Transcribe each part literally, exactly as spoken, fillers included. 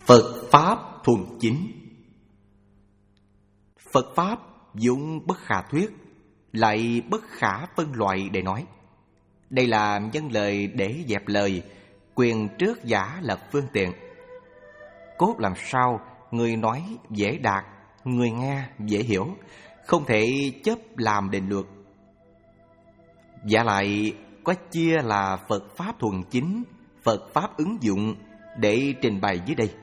Phật Pháp thuần chính. Phật Pháp dụng bất khả thuyết, lại bất khả phân loại để nói. Đây là nhân lời để dẹp lời, quyền trước giả là phương tiện. Cốt làm sao người nói dễ đạt, người nghe dễ hiểu, không thể chấp làm định luật. Giả lại có chia là Phật Pháp thuần chính, Phật Pháp ứng dụng để trình bày dưới đây.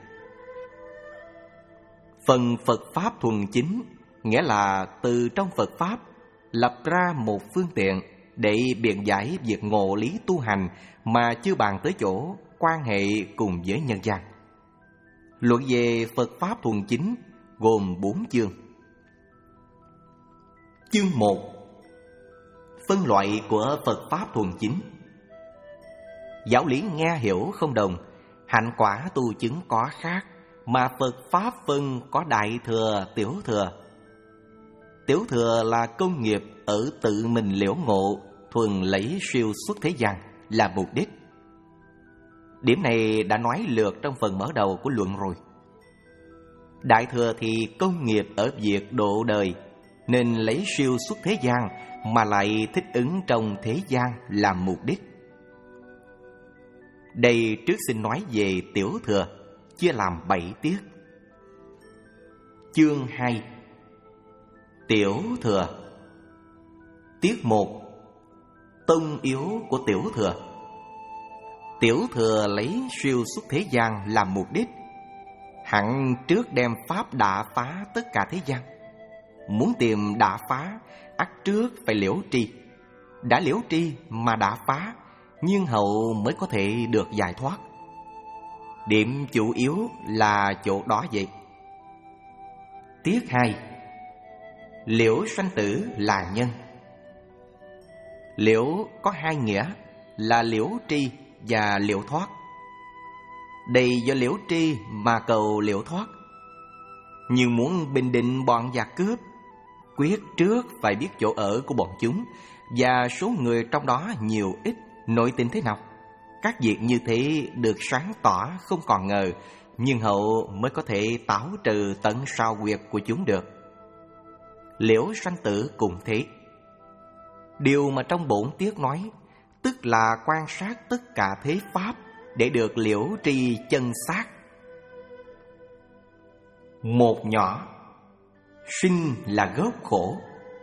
Phần Phật Pháp thuần chính nghĩa là từ trong Phật Pháp lập ra một phương tiện để biện giải việc ngộ lý tu hành mà chưa bàn tới chỗ quan hệ cùng với nhân gian. Luận về Phật Pháp thuần chính gồm bốn chương. Chương một: phân loại của Phật Pháp thuần chính. Giáo lý nghe hiểu không đồng, hạnh quả tu chứng có khác, mà Phật Pháp phân có đại thừa, tiểu thừa. Tiểu thừa là công nghiệp ở tự mình liễu ngộ, thuần lấy siêu xuất thế gian là mục đích. Điểm này đã nói lượt trong phần mở đầu của luận rồi. Đại thừa thì công nghiệp ở việc độ đời, nên lấy siêu xuất thế gian mà lại thích ứng trong thế gian làm mục đích. Đây trước xin nói về tiểu thừa, chia làm bảy tiết. Chương hai: Tiểu thừa. Tiết một: Tông yếu của tiểu thừa. Tiểu thừa lấy siêu xuất thế gian làm mục đích. Hẳn trước đem pháp đả phá tất cả thế gian. Muốn tìm đả phá, ắt trước phải liễu tri. Đã liễu tri mà đả phá, nhưng hậu mới có thể được giải thoát. Điểm chủ yếu là chỗ đó vậy. Tiết hai: Liễu sanh tử là nhân. Liễu có hai nghĩa là liễu tri và liễu thoát. Đây do liễu tri mà cầu liễu thoát. Nhưng muốn bình định bọn giặc cướp, quyết trước phải biết chỗ ở của bọn chúng và số người trong đó nhiều ít, nội tình thế nào. Các việc như thế được sáng tỏ không còn ngờ, nhưng hậu mới có thể tảo trừ tận sao quyệt của chúng được. Liễu sanh tử cùng thế. Điều mà trong bổn tiết nói, tức là quan sát tất cả thế pháp để được liễu tri chân xác. Một nhỏ: sinh là gốc khổ.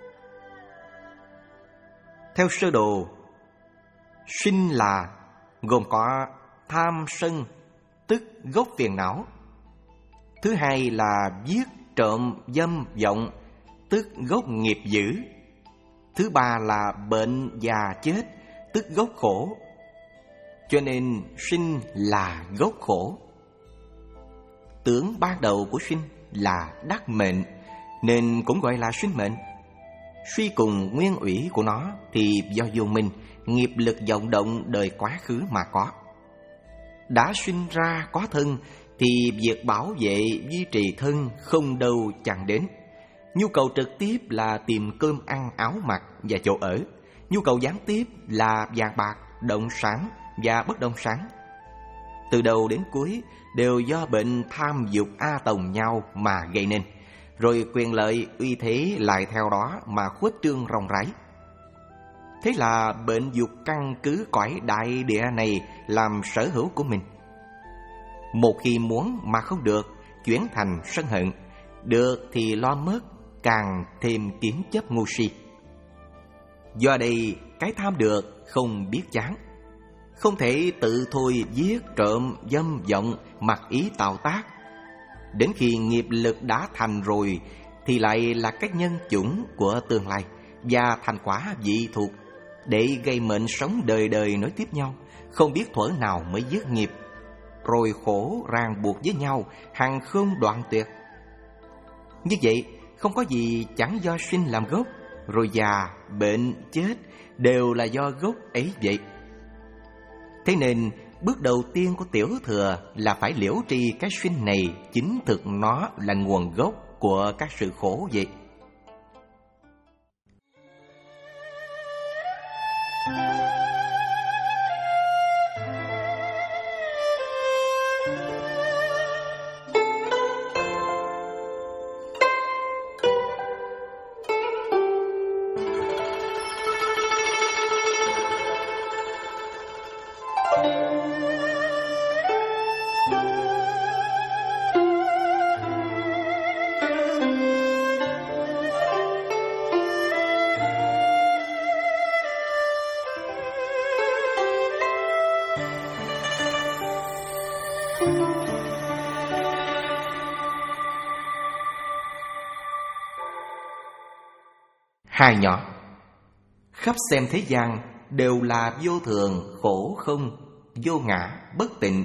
Theo sơ đồ, sinh là gồm có tham sân, tức gốc phiền não. Thứ hai là giết, trộm, dâm, vọng, tức gốc nghiệp dữ. Thứ ba là bệnh, già, chết, tức gốc khổ. Cho nên sinh là gốc khổ. Tưởng ban đầu của sinh là đắc mệnh, nên cũng gọi là sinh mệnh. Suy cùng nguyên ủy của nó thì do vô minh, nghiệp lực vọng động đời quá khứ mà có. Đã sinh ra có thân thì việc bảo vệ duy trì thân không đâu chẳng đến. Nhu cầu trực tiếp là tìm cơm ăn, áo mặc và chỗ ở. Nhu cầu gián tiếp là vàng bạc, động sản và bất động sản. Từ đầu đến cuối đều do bệnh tham dục a tồng nhau mà gây nên. Rồi quyền lợi, uy thế lại theo đó mà khuếch trương rộng rãi. Thế là bệnh dục căn cứ cõi đại địa này làm sở hữu của mình. Một khi muốn mà không được, chuyển thành sân hận. Được thì lo mất, càng thêm kiến chấp ngu si. Do đây cái tham được không biết chán, không thể tự thôi giết, trộm, dâm, vọng, mặc ý tạo tác. Đến khi nghiệp lực đã thành rồi thì lại là cái nhân chủng của tương lai và thành quả dị thuộc, để gây mệnh sống đời đời nối tiếp nhau, không biết thuở nào mới dứt nghiệp. Rồi khổ ràng buộc với nhau, hằng không đoạn tuyệt. Như vậy không có gì chẳng do sinh làm gốc, rồi già, bệnh, chết đều là do gốc ấy vậy. Thế nên bước đầu tiên của tiểu thừa là phải liễu tri cái sinh này chính thực nó là nguồn gốc của các sự khổ vậy. Hai nhỏ. Khắp xem thế gian đều là vô thường, khổ không, vô ngã, bất tịnh.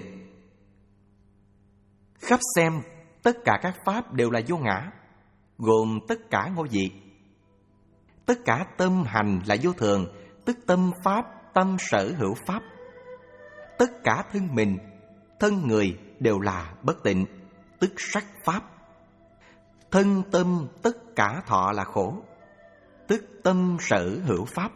Khắp xem tất cả các pháp đều là vô ngã, gồm tất cả ngôi vị. Tất cả tâm hành là vô thường, tức tâm pháp, tâm sở hữu pháp. Tất cả thân mình, thân người đều là bất tịnh, tức sắc pháp. Thân tâm tất cả thọ là khổ, tức tâm sở hữu pháp.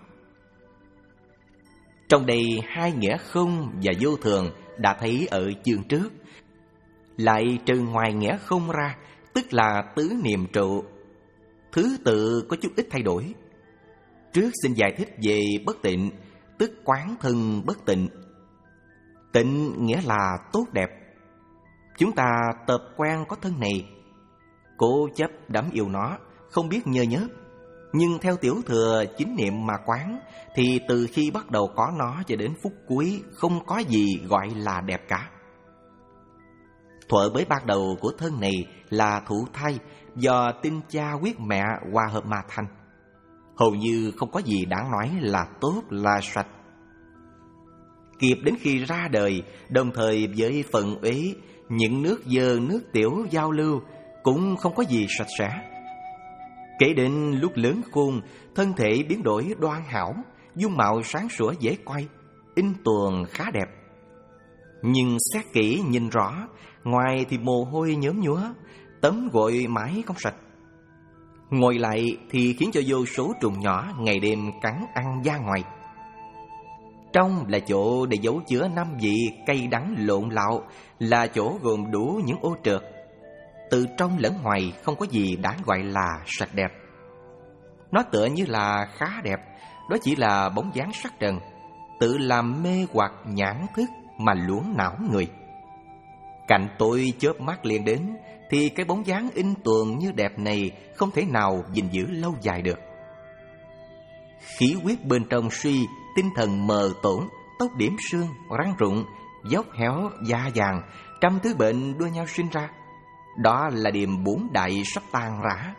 Trong đây hai nghĩa không và vô thường đã thấy ở chương trước. Lại trừ ngoài nghĩa không ra, tức là tứ niệm trụ, thứ tự có chút ít thay đổi. Trước xin giải thích về bất tịnh, tức quán thân bất tịnh. Tịnh nghĩa là tốt đẹp. Chúng ta tập quen có thân này, cố chấp đắm yêu nó, không biết nhơ nhớp. Nhưng theo tiểu thừa chính niệm mà quán, thì từ khi bắt đầu có nó cho đến phút cuối, không có gì gọi là đẹp cả. Thuở mới ban đầu của thân này là thụ thai, do tinh cha huyết mẹ hòa hợp mà thành. Hầu như không có gì đáng nói là tốt, là sạch. Kịp đến khi ra đời, đồng thời với phần uế, những nước dơ nước tiểu giao lưu, cũng không có gì sạch sẽ. Kể đến lúc lớn khôn, thân thể biến đổi đoan hảo, dung mạo sáng sủa dễ coi, in tuồng khá đẹp. Nhưng xét kỹ nhìn rõ, ngoài thì mồ hôi nhớm nhúa, tắm gội mãi không sạch. Ngồi lại thì khiến cho vô số trùng nhỏ ngày đêm cắn ăn da ngoài. Trong là chỗ để giấu chứa năm vị cay đắng lộn lạo, là chỗ gồm đủ những ô trượt. Từ trong lẫn ngoài không có gì đáng gọi là sạch đẹp. Nó tựa như là khá đẹp, đó chỉ là bóng dáng sắc trần, tự làm mê hoặc nhãn thức mà luống não người. Cạnh tôi chớp mắt liền đến, thì cái bóng dáng in tuồng như đẹp này không thể nào gìn giữ lâu dài được. Khí huyết bên trong suy, tinh thần mờ tổn, tóc điểm sương, răng rụng, dốc héo, da vàng, trăm thứ bệnh đua nhau sinh ra. Đó là điềm bốn đại sắp tan rã.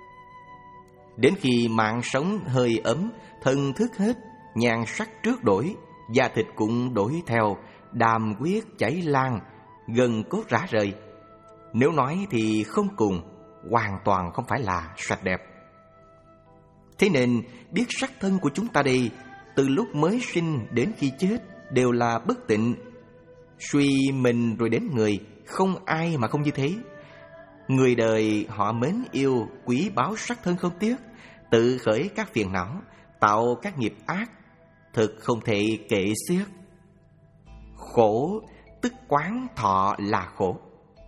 Đến khi mạng sống hơi ấm, thân thức hết, nhan sắc trước đổi, da thịt cũng đổi theo, đàm huyết chảy lan, gần cốt rã rời. Nếu nói thì không cùng, hoàn toàn không phải là sạch đẹp. Thế nên biết sắc thân của chúng ta đây, từ lúc mới sinh đến khi chết đều là bất tịnh. Suy mình rồi đến người, không ai mà không như thế. Người đời họ mến yêu, quý báu sắc thân không tiếc, tự khởi các phiền não, tạo các nghiệp ác, thực không thể kể xiết. Khổ tức quán thọ là khổ.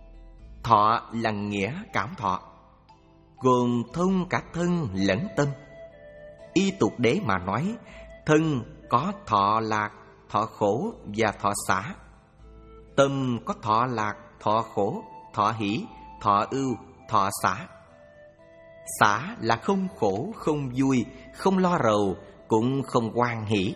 Thọ là nghĩa cảm thọ, gồm thông cả thân lẫn tâm. Y tục đế mà nói, thân có thọ lạc, thọ khổ và thọ xả. Tâm có thọ lạc, thọ khổ, thọ hỷ, thọ ưu, thọ xả. Xả là không khổ, không vui, không lo rầu, cũng không hoan hỷ.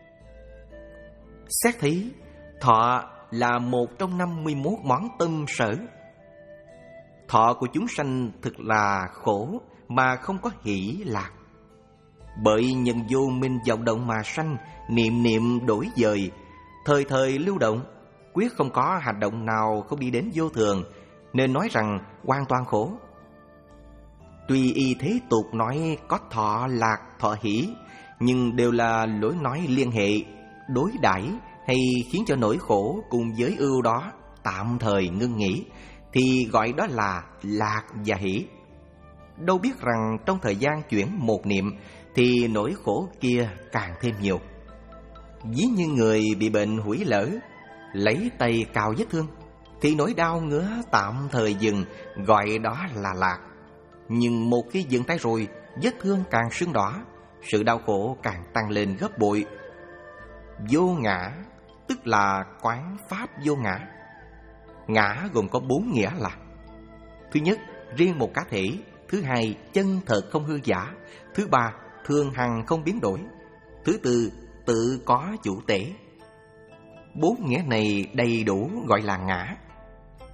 Xét thấy, thọ là một trong năm mươi mốt món tâm sở. Thọ của chúng sanh thực là khổ mà không có hỷ lạc. Bởi nhân vô minh vọng động mà sanh, niệm niệm đổi dời, thời thời lưu động, quyết không có hành động nào không đi đến vô thường, nên nói rằng hoàn toàn khổ. Tuy y thế tục nói có thọ lạc, thọ hỷ, nhưng đều là lối nói liên hệ, đối đãi hay khiến cho nỗi khổ cùng với ưu đó tạm thời ngưng nghỉ, thì gọi đó là lạc và hỷ. Đâu biết rằng trong thời gian chuyển một niệm thì nỗi khổ kia càng thêm nhiều. Ví như người bị bệnh hủy lở, lấy tay cào vết thương, thì nỗi đau ngứa tạm thời dừng, gọi đó là lạc. Nhưng một khi dừng tay rồi, vết thương càng sưng đỏ, sự đau khổ càng tăng lên gấp bội. Vô ngã tức là quán pháp vô ngã. Ngã gồm có bốn nghĩa là: thứ nhất, riêng một cá thể; thứ hai, chân thật không hư giả; thứ ba, thường hằng không biến đổi; thứ tư, tự có chủ thể. Bốn nghĩa này đầy đủ gọi là ngã.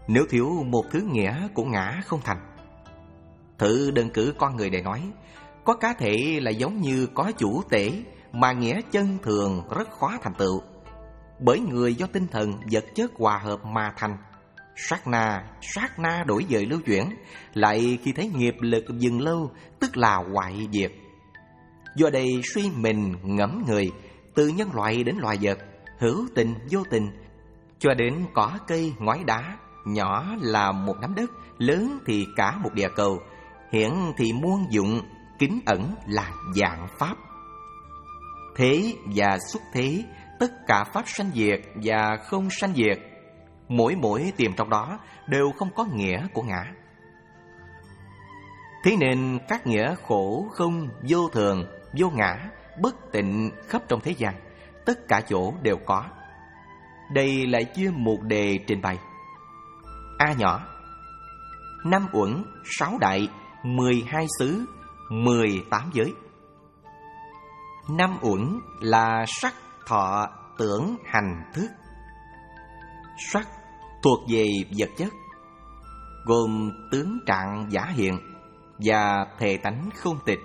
Nếu thiếu một thứ nghĩa của ngã không thành. Thử đơn cử con người để nói, có cá thể là giống như có chủ tể, mà nghĩa chân thường rất khó thành tựu. Bởi người do tinh thần vật chất hòa hợp mà thành. Sát na, sát na đổi dời lưu chuyển, lại khi thấy nghiệp lực dừng lâu, tức là hoại diệt. Do đây suy mình ngẫm người, từ nhân loại đến loài vật, hữu tình vô tình, cho đến cỏ cây ngói đá, nhỏ là một nắm đất, lớn thì cả một địa cầu, hiển thì muôn dụng, kín ẩn là dạng pháp. Thế và xuất thế, tất cả pháp sanh diệt và không sanh diệt, mỗi mỗi tìm trong đó đều không có nghĩa của ngã. Thế nên các nghĩa khổ, không, vô thường, vô ngã, bất tịnh khắp trong thế gian, tất cả chỗ đều có. Đây lại chia một đề trình bày. A nhỏ: năm uẩn, sáu đại, mười hai xứ, mười tám giới. Năm uẩn là sắc, thọ, tưởng, hành, thức. Sắc thuộc về vật chất, gồm tướng trạng giả hiện và thể tánh không tịch.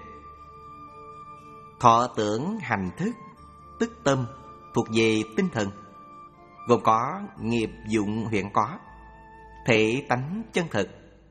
Thọ, tưởng, hành, thức, tức tâm, thuộc về tinh thần, gồm có nghiệp dụng hiện có, thể tánh chân thực.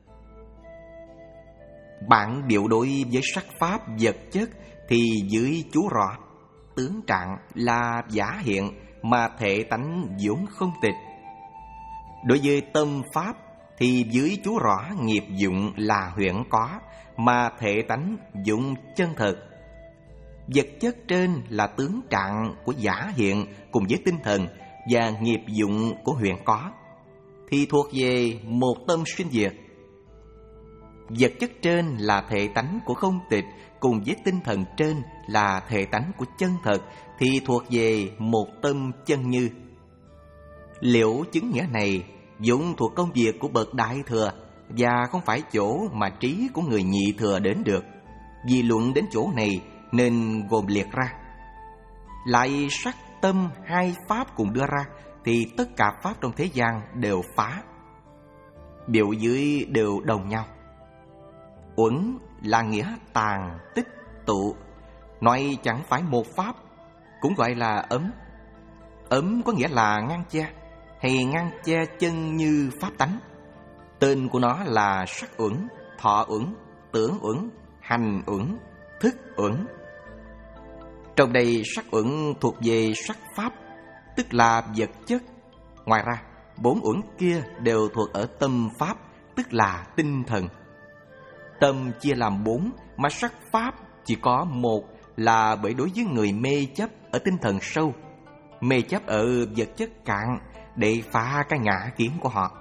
Bạn biểu đối với sắc pháp vật chất thì dưới chú rõ tướng trạng là giả hiện mà thể tánh vốn không tịch. Đối với tâm pháp thì dưới chú rõ nghiệp dụng là huyễn có mà thể tánh dụng chân thực. Vật chất trên là tướng trạng của giả hiện cùng với tinh thần và nghiệp dụng của huyễn có, thì thuộc về một tâm sinh diệt. Vật chất trên là thể tánh của không tịch cùng với tinh thần trên là thể tánh của chân thật, thì thuộc về một tâm chân như. Liễu chứng nghĩa này vốn thuộc công việc của bậc đại thừa và không phải chỗ mà trí của người nhị thừa đến được. Vì luận đến chỗ này nên gồm liệt ra. Lại sắc tâm hai pháp cùng đưa ra thì tất cả pháp trong thế gian đều phá. Biểu dưới đều đồng nhau. Uẩn là nghĩa tàn, tích, tụ, nói chẳng phải một pháp, cũng gọi là ấm. Ấm có nghĩa là ngăn che, hay ngăn che chân như pháp tánh. Tên của nó là sắc uẩn, thọ uẩn, tưởng uẩn, hành uẩn, thức uẩn. Trong đây sắc uẩn thuộc về sắc pháp, tức là vật chất. Ngoài ra, bốn uẩn kia đều thuộc ở tâm pháp, tức là tinh thần. Tâm chia làm bốn, mà sắc pháp chỉ có một, là bởi đối với người mê chấp ở tinh thần sâu, mê chấp ở vật chất cạn để phá cái ngã kiến của họ.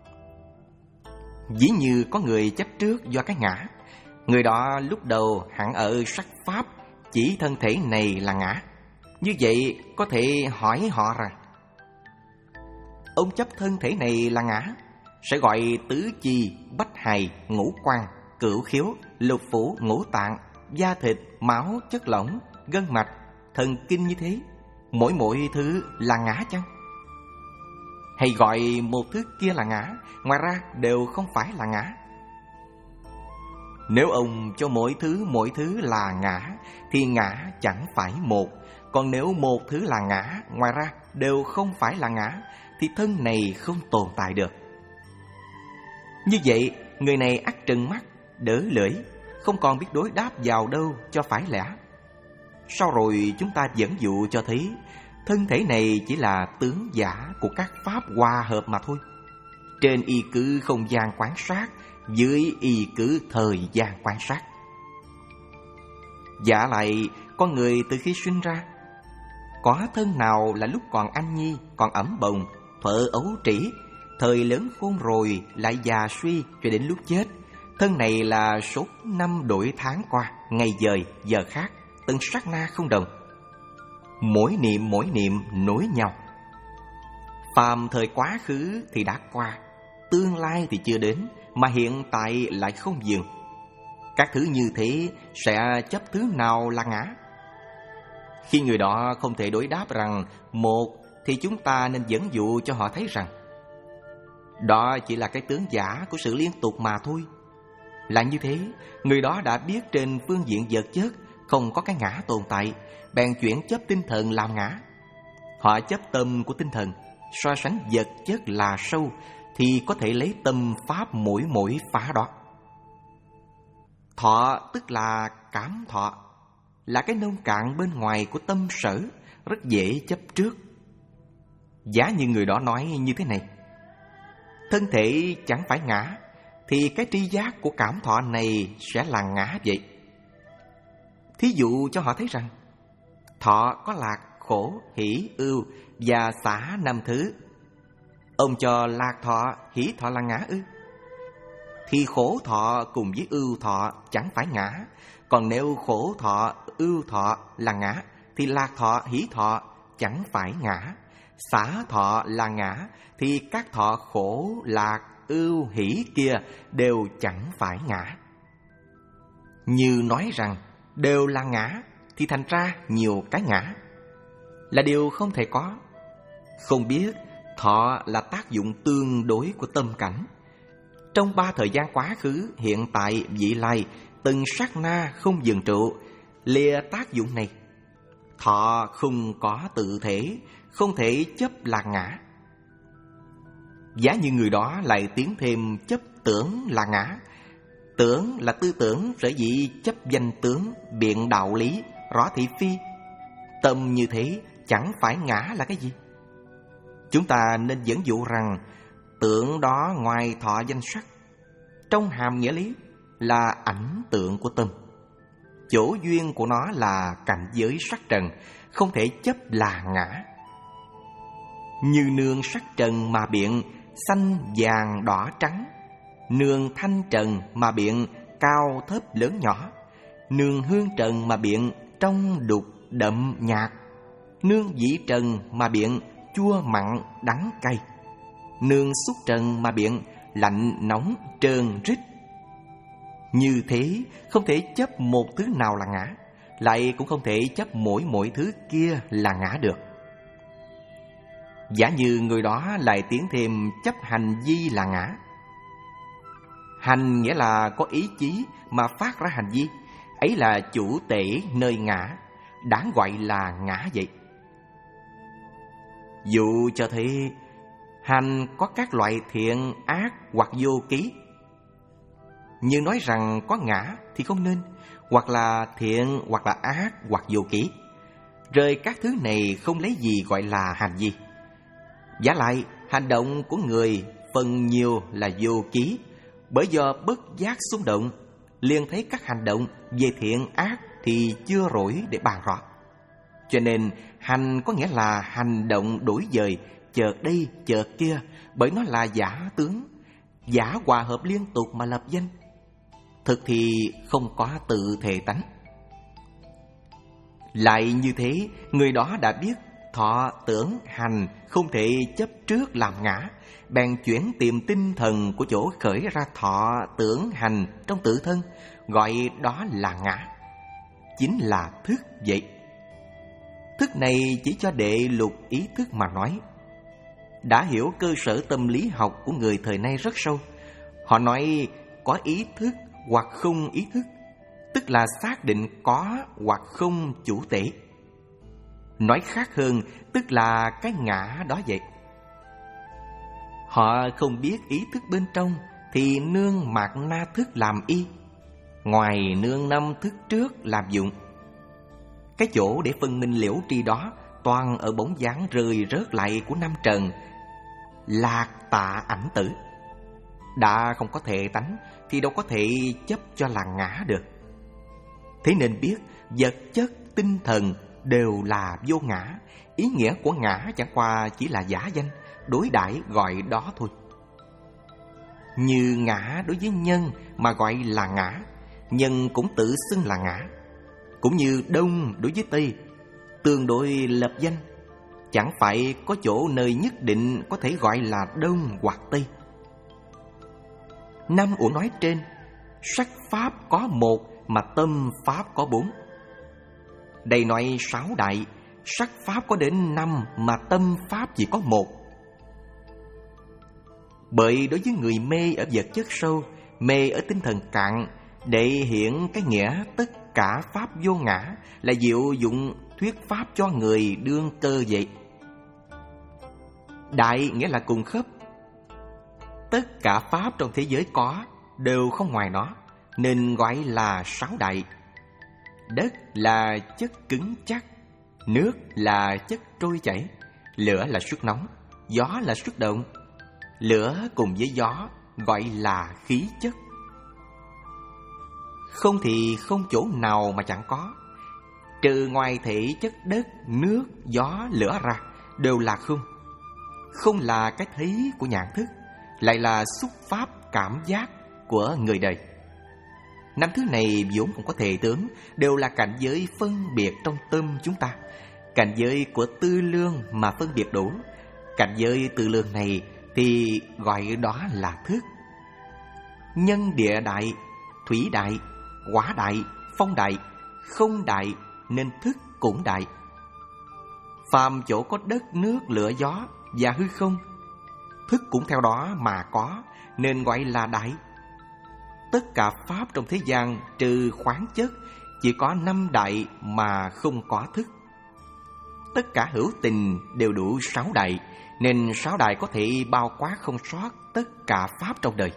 Ví như có người chấp trước do cái ngã, người đó lúc đầu hẳn ở sắc pháp chỉ thân thể này là ngã. Như vậy có thể hỏi họ rằng: ông chấp thân thể này là ngã, sẽ gọi tứ chi, bách hài, ngũ quan, cửu khiếu, lục phủ, ngũ tạng, da thịt, máu, chất lỏng, gân mạch, thần kinh như thế, mỗi mỗi thứ là ngã chăng? Hay gọi một thứ kia là ngã, ngoài ra đều không phải là ngã? Nếu ông cho mỗi thứ mỗi thứ là ngã thì ngã chẳng phải một. Còn nếu một thứ là ngã, ngoài ra đều không phải là ngã, thì thân này không tồn tại được. Như vậy, người này ắt trừng mắt, đỡ lưỡi, không còn biết đối đáp vào đâu cho phải lẽ. Sau rồi chúng ta dẫn dụ cho thấy thân thể này chỉ là tướng giả của các pháp hòa hợp mà thôi. Trên y cứ không gian quan sát, dưới y cứ thời gian quan sát. Giả lại, con người từ khi sinh ra, có thân nào là lúc còn anh nhi, còn ẩm bồng, thuở ấu trĩ, thời lớn khôn rồi lại già suy cho đến lúc chết. Thân này là số năm đổi tháng qua, ngày dời, giờ khác, từng sát na không đồng. Mỗi niệm mỗi niệm nối nhau. Phàm thời quá khứ thì đã qua, tương lai thì chưa đến, mà hiện tại lại không dừng. Các thứ như thế sẽ chấp thứ nào là ngã? Khi người đó không thể đối đáp rằng một, thì chúng ta nên dẫn dụ cho họ thấy rằng Đó chỉ là cái tướng giả của sự liên tục mà thôi. Là như thế, người đó đã biết trên phương diện vật chất không có cái ngã tồn tại, bèn chuyển chấp tinh thần làm ngã. Họ chấp tâm của tinh thần, so sánh vật chất là sâu, thì có thể lấy tâm pháp mỗi mỗi phá đó. Thọ tức là cảm thọ, là cái nông cạn bên ngoài của tâm sở, rất dễ chấp trước. Giả như người đó nói như thế này: thân thể chẳng phải ngã, thì cái tri giác của cảm thọ này sẽ là ngã vậy. Thí dụ cho họ thấy rằng thọ có lạc, khổ, hỷ, ưu và xả năm thứ. Ông cho lạc thọ, hỷ thọ là ngã ư? Thì khổ thọ cùng với ưu thọ chẳng phải ngã. Còn nếu khổ thọ, ưu thọ là ngã, thì lạc thọ, hỷ thọ chẳng phải ngã. Xả thọ là ngã, thì các thọ khổ, lạc, ưu, hỷ kia đều chẳng phải ngã. Như nói rằng đều là ngã, thì thành ra nhiều cái ngã, là điều không thể có. Không biết thọ là tác dụng tương đối của tâm cảnh. Trong ba thời gian quá khứ, hiện tại, vị lai, từng sát na không dừng trụ, lìa tác dụng này. Thọ không có tự thể, không thể chấp là ngã. Giá như người đó lại tiến thêm chấp tưởng là ngã. Tưởng là tư tưởng, sở dĩ chấp danh tướng, biện đạo lý, rõ thị phi. Tâm như thế chẳng phải ngã là cái gì? Chúng ta nên dẫn dụ rằng tưởng đó ngoài thọ danh sắc, trong hàm nghĩa lý là ảnh tượng của tâm. Chỗ duyên của nó là cảnh giới sắc trần, không thể chấp là ngã. Như nương sắc trần mà biện xanh, vàng, đỏ, trắng, nương thanh trần mà biện cao, thấp, lớn, nhỏ, nương hương trần mà biện trong, đục, đậm, nhạt, nương vị trần mà biện chua, mặn, đắng, cay, nương xúc trần mà biện lạnh, nóng, trơn, rít. Như thế không thể chấp một thứ nào là ngã, lại cũng không thể chấp mỗi mỗi thứ kia là ngã được. Giả như người đó lại tiến thêm chấp hành vi là ngã. Hành nghĩa là có ý chí mà phát ra hành vi, ấy là chủ tể nơi ngã, đáng gọi là ngã vậy. Dụ cho thấy hành có các loại thiện, ác hoặc vô ký. Như nói rằng có ngã thì không nên, hoặc là thiện, hoặc là ác, hoặc vô ký. Rời các thứ này không lấy gì gọi là hành vi. Giả lại, hành động của người phần nhiều là vô ký, bởi do bất giác xung động, liền thấy các hành động về thiện ác thì chưa rỗi để bàn rõ. Cho nên hành có nghĩa là hành động đổi dời, chợt đây chợt kia, bởi nó là giả tướng, giả hòa hợp liên tục mà lập danh. Thực thì không có tự thể tánh. Lại như thế, người đó đã biết thọ, tưởng, hành không thể chấp trước làm ngã, bèn chuyển tìm tinh thần của chỗ khởi ra thọ, tưởng, hành trong tự thân, gọi đó là ngã, chính là thức vậy. Thức này chỉ cho đệ lục ý thức mà nói. Đã hiểu cơ sở tâm lý học của người thời nay rất sâu. Họ nói có ý thức hoặc không ý thức, tức là xác định có hoặc không chủ thể. Nói khác hơn, tức là cái ngã đó vậy. Họ không biết ý thức bên trong thì nương mạt na thức làm y, ngoài nương năm thức trước làm dụng. Cái chỗ để phân minh liễu tri đó toàn ở bóng dáng rơi rớt lại của năm trần, lạc tạ ảnh tử. Đã không có thể tánh thì đâu có thể chấp cho là ngã được. Thế nên biết vật chất, tinh thần đều là vô ngã. Ý nghĩa của ngã chẳng qua chỉ là giả danh, đối đãi gọi đó thôi. Như ngã đối với nhân mà gọi là ngã, nhân cũng tự xưng là ngã. Cũng như đông đối với tây, tương đối lập danh, chẳng phải có chỗ nơi nhất định có thể gọi là đông hoặc tây. Năm uổng nói trên, sắc pháp có một mà tâm pháp có bốn. Đây nói sáu đại, sắc pháp có đến năm mà tâm pháp chỉ có một. Bởi đối với người mê ở vật chất sâu, mê ở tinh thần cạn, để hiện cái nghĩa tất cả pháp vô ngã là diệu dụng thuyết pháp cho người đương cơ vậy. Đại nghĩa là cùng khớp. Tất cả pháp trong thế giới có đều không ngoài nó, nên gọi là sáu đại. Đất là chất cứng chắc, nước là chất trôi chảy, lửa là sức nóng, gió là sức động. Lửa cùng với gió gọi là khí chất. Không thì không chỗ nào mà chẳng có. Trừ ngoài thể chất đất, nước, gió, lửa ra, đều là không. Không là cái thấy của nhãn thức, lại là xúc pháp cảm giác của người đời. Năm thứ này vốn không có thể tướng, đều là cảnh giới phân biệt trong tâm chúng ta. Cảnh giới của tư lương mà phân biệt đủ. Cảnh giới tư lương này thì gọi đó là thức. Nhân địa đại, thủy đại, hỏa đại, phong đại, không đại nên thức cũng đại. Phàm chỗ có đất, nước, lửa, gió và hư không, thức cũng theo đó mà có, nên gọi là đại. Tất cả pháp trong thế gian trừ khoáng chất, chỉ có năm đại mà không có thức. Tất cả hữu tình đều đủ sáu đại, nên sáu đại có thể bao quát không sót tất cả pháp trong đời.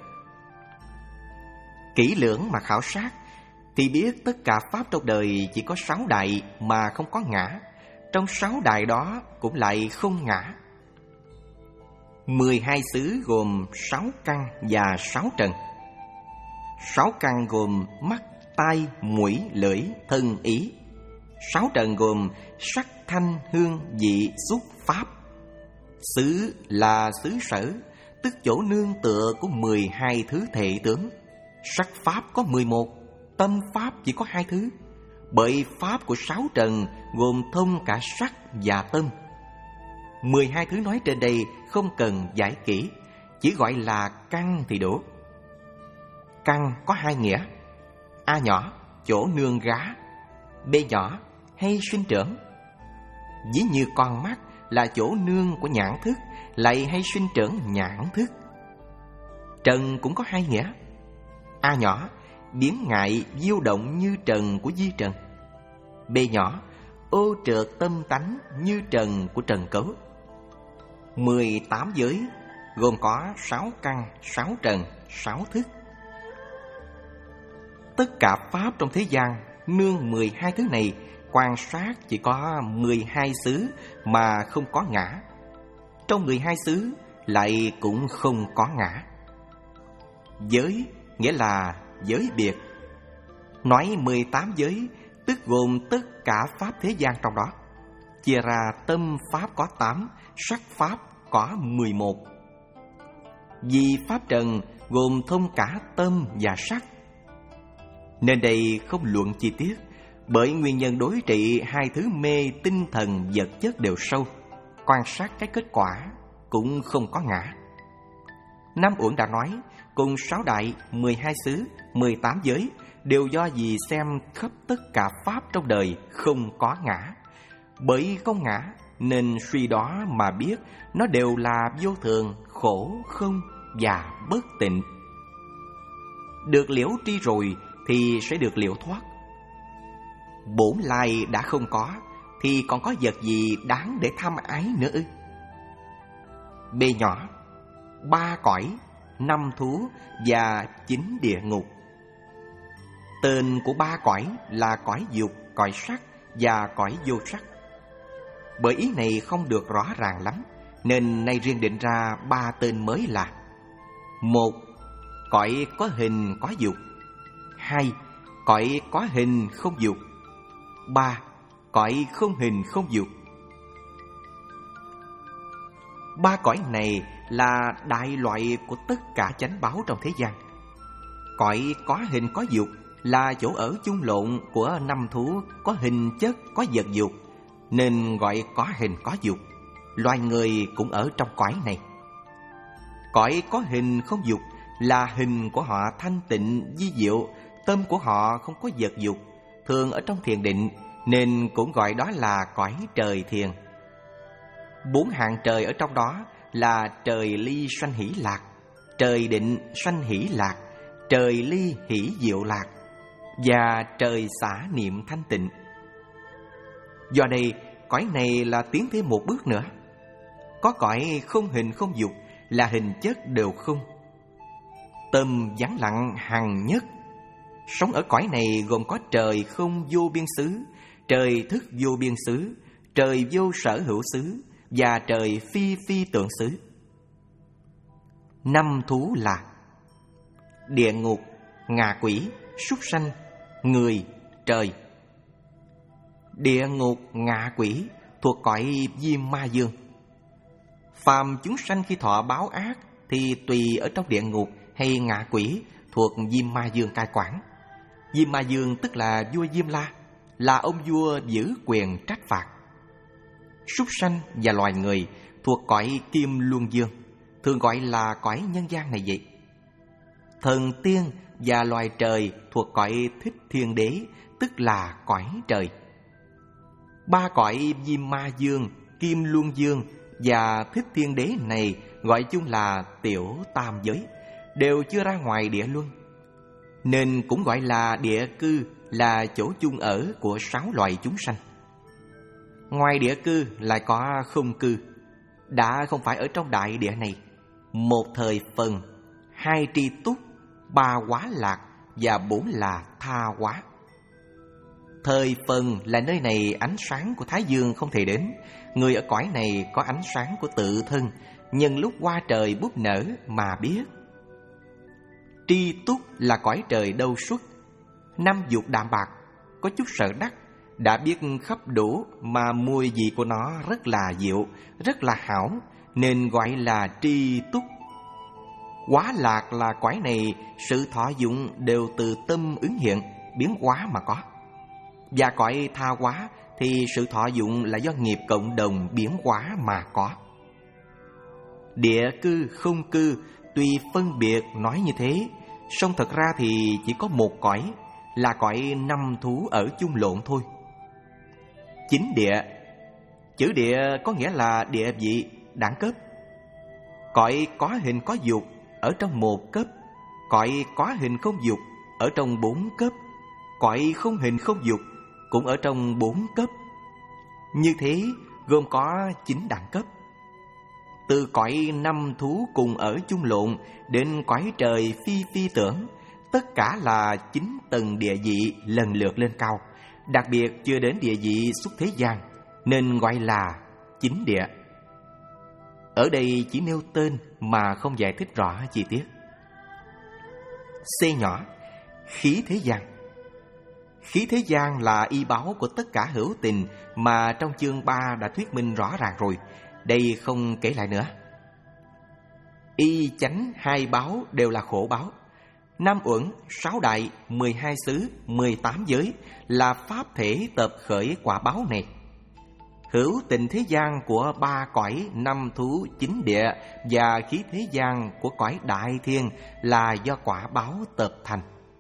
Kỹ lưỡng mà khảo sát thì biết tất cả pháp trong đời chỉ có sáu đại mà không có ngã. Trong sáu đại đó cũng lại không ngã. Mười hai xứ gồm sáu căn và sáu trần. Sáu căn gồm mắt, tai, mũi, lưỡi, thân, ý. Sáu trần gồm sắc, thanh, hương, vị, xúc, pháp. Xứ là xứ sở, tức chỗ nương tựa của mười hai thứ thể tướng. Sắc pháp có mười một, tâm pháp chỉ có hai thứ. Bởi pháp của sáu trần gồm thông cả sắc và tâm. Mười hai thứ nói trên đây không cần giải kỹ, chỉ gọi là căn thì đủ. Căn có hai nghĩa: A nhỏ, chỗ nương gá; B nhỏ, hay sinh trưởng. Ví như con mắt là chỗ nương của nhãn thức, lại hay sinh trưởng nhãn thức. Trần cũng có hai nghĩa: A nhỏ, biến ngại diêu động như trần của di trần; B nhỏ, ô trượt tâm tánh như trần của trần cấu. Mười tám giới gồm có sáu căn, sáu trần, sáu thức. Tất cả pháp trong thế gian nương mười hai thứ này, quan sát chỉ có mười hai xứ mà không có ngã. Trong mười hai xứ lại cũng không có ngã. Giới nghĩa là giới biệt. Nói mười tám giới tức gồm tất cả pháp thế gian trong đó. Chia ra tâm pháp có tám, sắc pháp có mười một. Vì pháp trần gồm thông cả tâm và sắc, nên đây không luận chi tiết. Bởi nguyên nhân đối trị hai thứ mê tinh thần vật chất đều sâu, quan sát cái kết quả cũng không có ngã. Nam Uẩn đã nói, cùng sáu đại, mười hai xứ, mười tám giới đều do vì xem khắp tất cả pháp trong đời không có ngã. Bởi không ngã nên suy đó mà biết nó đều là vô thường, khổ, không và bất tịnh. Được liễu tri rồi thì sẽ được liễu thoát. Bổn lai đã không có thì còn có vật gì đáng để tham ái nữa ư? B nhỏ, ba cõi, năm thú và chín địa ngục. Tên của ba cõi là cõi dục, cõi sắc và cõi vô sắc. Bởi ý này không được rõ ràng lắm, nên nay riêng định ra ba tên mới là: một, cõi có hình có dục; hai, cõi có hình không dục; ba, cõi không hình không dục. Ba cõi này là đại loại của tất cả chánh báo trong thế gian. Cõi có hình có dục là chỗ ở chung lộn của năm thú có hình chất, có vật dục, nên gọi có hình có dục. Loài người cũng ở trong cõi này. Cõi có hình không dục là hình của họ thanh tịnh vi diệu, tâm của họ không có vật dục, thường ở trong thiền định, nên cũng gọi đó là cõi trời thiền. Bốn hạng trời ở trong đó là trời ly sanh hỷ lạc, trời định sanh hỷ lạc, trời ly hỷ diệu lạc, và trời xả niệm thanh tịnh. Do đây, cõi này là tiến thêm một bước nữa. Có cõi không hình không dục, là hình chất đều không. Tâm vắng lặng hằng nhất. Sống ở cõi này gồm có trời không vô biên xứ, trời thức vô biên xứ, trời vô sở hữu xứ, và trời phi phi tượng xứ. Năm thú là địa ngục, ngạ quỷ, súc sanh, người, trời. Địa ngục, ngạ quỷ thuộc cõi Diêm Ma Dương. Phàm chúng sanh khi thọ báo ác thì tùy ở trong địa ngục hay ngạ quỷ thuộc Diêm Ma Dương cai quản. Diêm Ma Dương tức là vua Diêm La, là ông vua giữ quyền trách phạt. Súc sanh và loài người thuộc cõi Kim Luân Dương, thường gọi là cõi nhân gian này vậy. Thần tiên và loài trời thuộc cõi Thích Thiên Đế, tức là cõi trời. Ba cõi Diêm Ma Dương, Kim Luân Dương và Thích Thiên Đế này gọi chung là tiểu tam giới, đều chưa ra ngoài địa luân, nên cũng gọi là địa cư, là chỗ chung ở của sáu loài chúng sanh. Ngoài địa cư lại có không cư, đã không phải ở trong đại địa này. Một thời phần, hai tri túc, ba quá lạc và bốn là tha quá. Thời phần là nơi này ánh sáng của Thái Dương không thể đến. Người ở cõi này có ánh sáng của tự thân, nhân lúc qua trời búp nở mà biết. Tri túc là cõi trời đâu xuất, năm dục đạm bạc, có chút sợ đắc, đã biết khắp đủ mà mùi vị của nó rất là diệu, rất là hảo, nên gọi là tri túc. Quá lạc là cõi này sự thọ dụng đều từ tâm ứng hiện, biến hóa mà có. Và cõi tha hóa thì sự thọ dụng là do nghiệp cộng đồng biến hóa mà có. Địa cư không cư tuy phân biệt nói như thế, song thật ra thì chỉ có một cõi, là cõi năm thú ở chung lộn thôi. Chính địa, chữ địa có nghĩa là địa vị, đẳng cấp. Cõi có hình có dục ở trong một cấp, cõi có hình không dục ở trong bốn cấp, cõi không hình không dục cũng ở trong bốn cấp. Như thế gồm có chín đẳng cấp. Từ cõi năm thú cùng ở chung lộn đến cõi trời phi phi tưởng, tất cả là chín tầng địa vị lần lượt lên cao, đặc biệt chưa đến địa vị xuất thế gian, nên gọi là chín địa. Ở đây chỉ nêu tên mà không giải thích rõ chi tiết. C nhỏ, khí thế gian. Khí thế gian là y báo của tất cả hữu tình mà trong chương ba đã thuyết minh rõ ràng rồi, đây không kể lại nữa. Y chánh hai báo đều là khổ báo. Năm uẩn, sáu đại, mười hai xứ, mười tám giới là pháp thể tập khởi quả báo này. Hữu tình thế gian của ba cõi năm thú chín địa và khí thế gian của cõi đại thiên là do quả báo tập thành.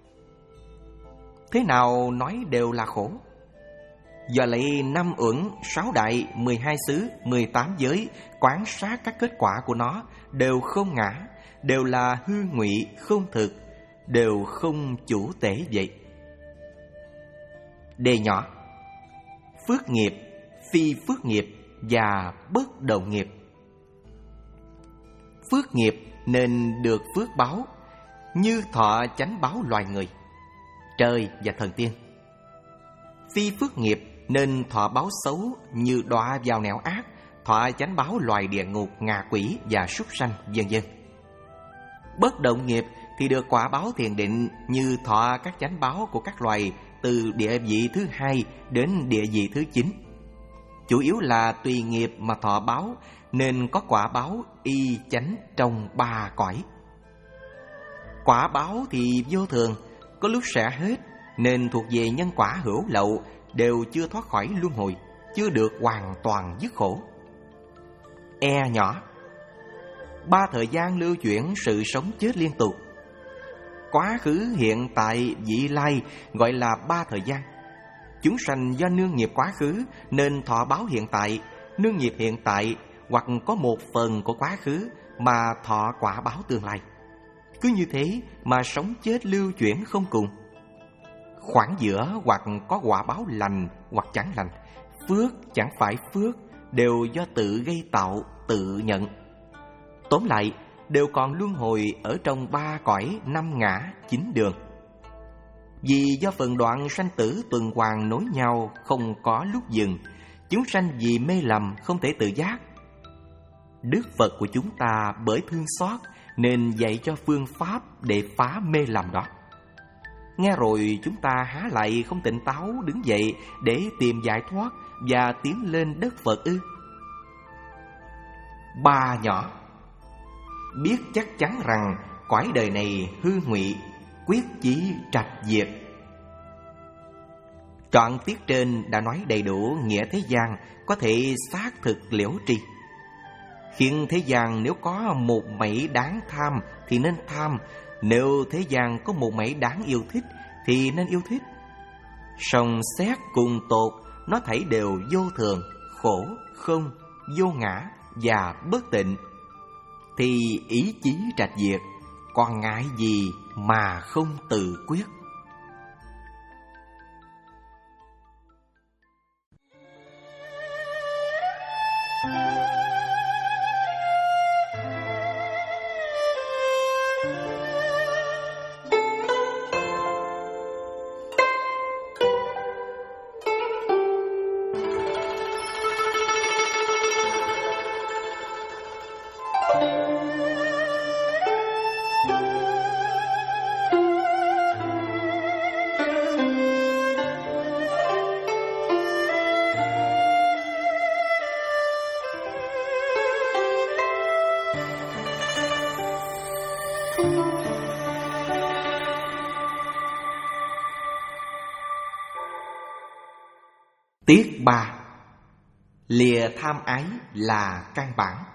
Thế nào nói đều là khổ? Do lấy năm uẩn, sáu đại, mười hai xứ, mười tám giới quan sát các kết quả của nó đều không ngã, đều là hư ngụy không thực, đều không chủ tể vậy. Đề nhỏ, phước nghiệp, phi phước nghiệp và bất động nghiệp. Phước nghiệp nên được phước báo, như thọ chánh báo loài người, trời và thần tiên. Phi phước nghiệp nên thọ báo xấu, như đọa vào nẻo ác, thọ chánh báo loài địa ngục, ngạ quỷ và súc sanh, vân vân. Bất động nghiệp thì được quả báo thiền định, như thọ các chánh báo của các loài từ địa vị thứ hai đến địa vị thứ chín. Chủ yếu là tùy nghiệp mà thọ báo, nên có quả báo y chánh trong ba cõi. Quả báo thì vô thường, có lúc sẽ hết, nên thuộc về nhân quả hữu lậu, đều chưa thoát khỏi luân hồi, chưa được hoàn toàn dứt khổ. E nhỏ, ba thời gian lưu chuyển sự sống chết liên tục. Quá khứ, hiện tại, vị lai gọi là ba thời gian. Chúng sanh do nương nghiệp quá khứ nên thọ báo hiện tại, nương nghiệp hiện tại hoặc có một phần của quá khứ mà thọ quả báo tương lai. cứ như thế mà sống chết lưu chuyển không cùng. Khoảng giữa hoặc có quả báo lành hoặc chẳng lành, phước chẳng phải phước, đều do tự gây tạo, tự nhận. Tóm lại, đều còn luân hồi ở trong ba cõi năm ngã chín đường. Vì do phần đoạn sanh tử tuần hoàn nối nhau, không có lúc dừng, chúng sanh vì mê lầm không thể tự giác. Đức Phật của chúng ta bởi thương xót nên dạy cho phương pháp để phá mê lầm đó. Nghe rồi chúng ta há lại không tỉnh táo đứng dậy để tìm giải thoát và tiến lên đất Phật ư? Ba nhỏ. Biết chắc chắn rằng cõi đời này hư ngụy, quyết chí trạch diệt. Trọn tiết trên đã nói đầy đủ nghĩa thế gian có thể xác thực liễu tri. Khiến thế gian nếu có một mảy đáng tham thì nên tham, nếu thế gian có một mảy đáng yêu thích thì nên yêu thích. Song xét cùng tột, nó thảy đều vô thường, khổ, không, vô ngã và bất tịnh. Thì ý chí trạch diệt, còn ngại gì mà không tự quyết. Tiết ba. Lìa tham ái là căn bản.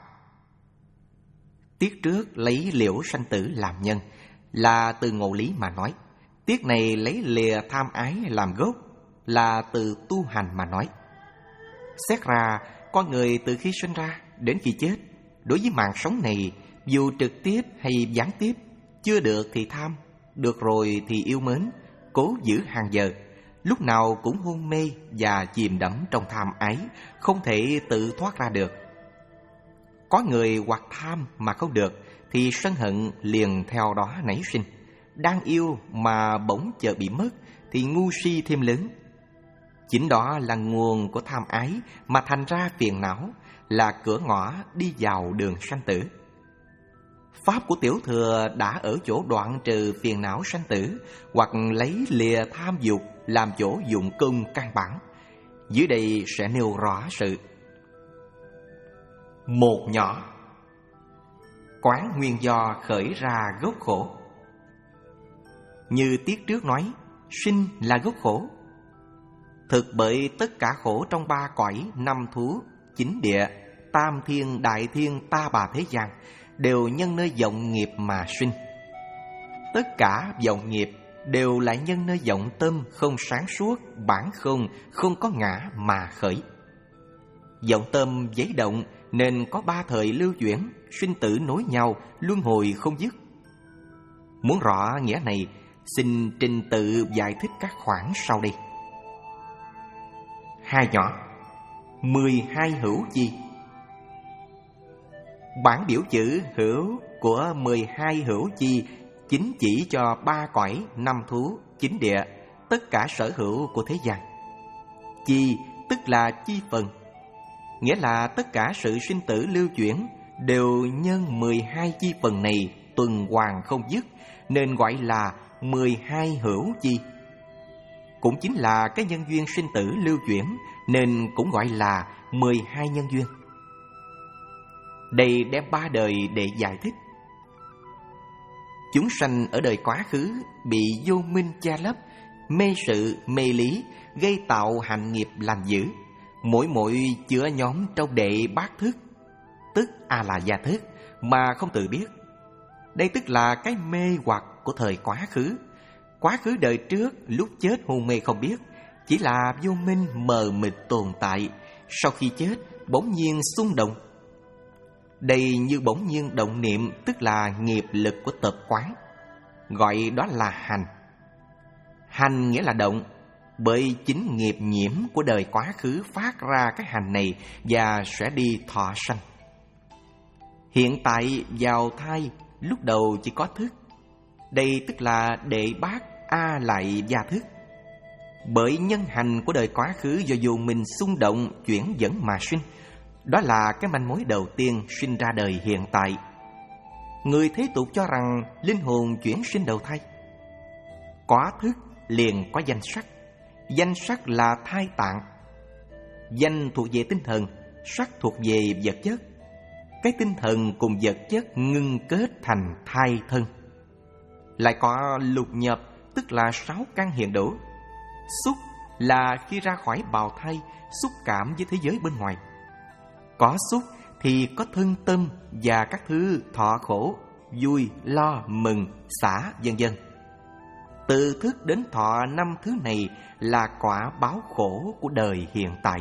Tiết trước lấy liễu sanh tử làm nhân, là từ ngộ lý mà nói. Tiết này lấy lìa tham ái làm gốc, là từ tu hành mà nói. Xét ra, con người từ khi sinh ra đến khi chết, đối với mạng sống này, dù trực tiếp hay gián tiếp, chưa được thì tham, được rồi thì yêu mến, cố giữ hàng giờ, lúc nào cũng hôn mê và chìm đắm trong tham ái, không thể tự thoát ra được. Có người hoặc tham mà không được thì sân hận liền theo đó nảy sinh. Đang yêu mà bỗng chợt bị mất thì ngu si thêm lớn. Chính đó là nguồn của tham ái mà thành ra phiền não, là cửa ngõ đi vào đường sanh tử. Pháp của Tiểu Thừa đã ở chỗ đoạn trừ phiền não sanh tử, hoặc lấy lìa tham dục làm chỗ dụng công căn bản. Dưới đây sẽ nêu rõ sự. Một nhỏ. Quán nguyên do khởi ra gốc khổ. Như tiết trước nói, sinh là gốc khổ. Thực bởi tất cả khổ trong ba cõi, năm thú, chín địa, tam thiên, đại thiên, ta bà thế gian đều nhân nơi vọng nghiệp mà sinh. Tất cả vọng nghiệp đều lại nhân nơi vọng tâm không sáng suốt, bản không, không có ngã mà khởi. Vọng tâm giấy động nên có ba thời lưu chuyển, sinh tử nối nhau, luân hồi không dứt. Muốn rõ nghĩa này, xin trình tự giải thích các khoản sau đây. Hai nhỏ. Mười hai hữu chi. Bản biểu chữ hữu của mười hai hữu chi chính chỉ cho ba cõi, năm thú, chín địa, tất cả sở hữu của thế gian. Chi tức là chi phần, nghĩa là tất cả sự sinh tử lưu chuyển đều nhân mười hai chi phần này tuần hoàn không dứt, nên gọi là mười hai hữu chi. Cũng chính là cái nhân duyên sinh tử lưu chuyển, nên cũng gọi là mười hai nhân duyên. Đây đem ba đời để giải thích. Chúng sanh ở đời quá khứ bị vô minh che lấp, mê sự, mê lý, gây tạo hành nghiệp lành dữ, mỗi mỗi chứa nhóm trong đệ bát thức, tức a la gia thức, mà không tự biết. Đây tức là cái mê hoặc của thời quá khứ. Quá khứ đời trước lúc chết hôn mê không biết, chỉ là vô minh mờ mịt tồn tại, sau khi chết bỗng nhiên xung động. Đây như bỗng nhiên động niệm, tức là nghiệp lực của tập quán, gọi đó là hành. Hành nghĩa là động, bởi chính nghiệp nhiễm của đời quá khứ phát ra cái hành này và sẽ đi thọ sanh. Hiện tại vào thai, lúc đầu chỉ có thức. Đây tức là đệ bát A lại gia thức. Bởi nhân hành của đời quá khứ do vô minh xung động chuyển dẫn mà sinh. Đó là cái manh mối đầu tiên sinh ra đời hiện tại. Người thế tục cho rằng linh hồn chuyển sinh đầu thai. Có thức liền có danh sắc. Danh sắc là thai tạng. Danh thuộc về tinh thần, sắc thuộc về vật chất. Cái tinh thần cùng vật chất ngưng kết thành thai thân. Lại có lục nhập, tức là sáu căn hiện đủ. Xúc là khi ra khỏi bào thai, xúc cảm với thế giới bên ngoài. Có xúc thì có thân tâm và các thứ thọ khổ, vui, lo, mừng, xả, vân vân. Từ thức đến thọ năm thứ này là quả báo khổ của đời hiện tại.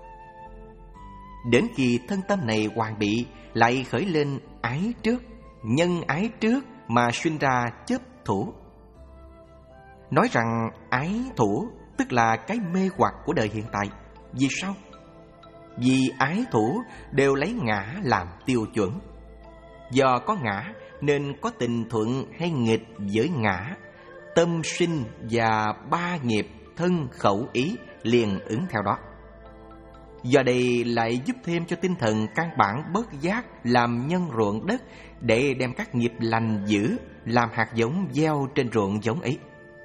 Đến khi thân tâm này hoàn bị, lại khởi lên ái trước, nhân ái trước mà sinh ra chấp thủ. Nói rằng ái thủ tức là cái mê hoặc của đời hiện tại. Vì sao? Vì ái thủ đều lấy ngã làm tiêu chuẩn. Do có ngã nên có tình thuận hay nghịch với ngã, tâm sinh và ba nghiệp thân khẩu ý liền ứng theo đó. Do đây lại giúp thêm cho tinh thần căn bản bớt giác làm nhân ruộng đất, để đem các nghiệp lành dữ làm hạt giống gieo trên ruộng giống ấy.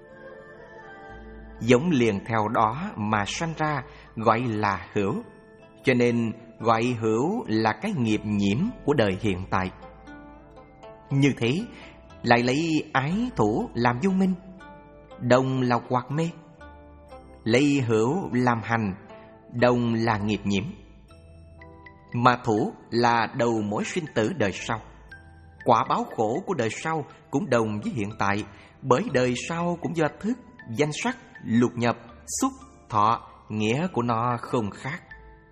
Giống liền theo đó mà sanh ra gọi là hữu. Cho nên gọi hữu là cái nghiệp nhiễm của đời hiện tại. Như thế lại lấy ái thủ làm vô minh, đồng là hoặc mê. Lấy hữu làm hành, đồng là nghiệp nhiễm. Mà thủ là đầu mối sinh tử đời sau. Quả báo khổ của đời sau cũng đồng với hiện tại, bởi đời sau cũng do thức, danh sắc, lục nhập, xúc, thọ, nghĩa của nó không khác.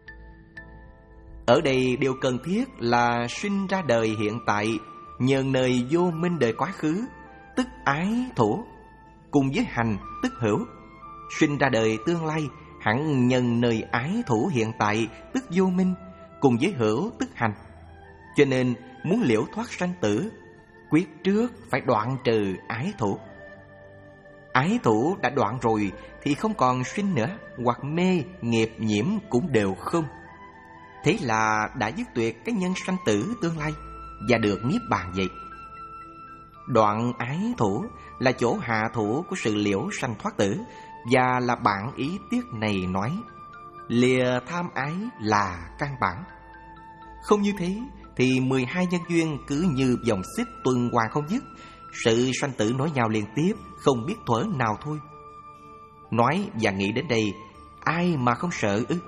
Ở đây điều cần thiết là sinh ra đời hiện tại nhờ nơi vô minh đời quá khứ, tức ái thủ, cùng với hành, tức hữu. Sinh ra đời tương lai hẳn nhân nơi ái thủ hiện tại, tức vô minh, cùng với hữu, tức hành. Cho nên muốn liễu thoát sanh tử, quyết trước phải đoạn trừ ái thủ. Ái thủ đã đoạn rồi thì không còn sinh nữa, hoặc mê, nghiệp nhiễm cũng đều không. Thế là đã dứt tuyệt cái nhân sanh tử tương lai và được niết bàn vậy. Đoạn ái thủ là chỗ hạ thủ của sự liễu sanh thoát tử, và là bản ý tiết này nói lìa tham ái là căn bản. Không như thế thì mười hai nhân duyên cứ như dòng xích tuần hoàn không dứt, sự sanh tử nối nhau liên tiếp, không biết thuở nào thôi. Nói và nghĩ đến đây, ai mà không sợ ư?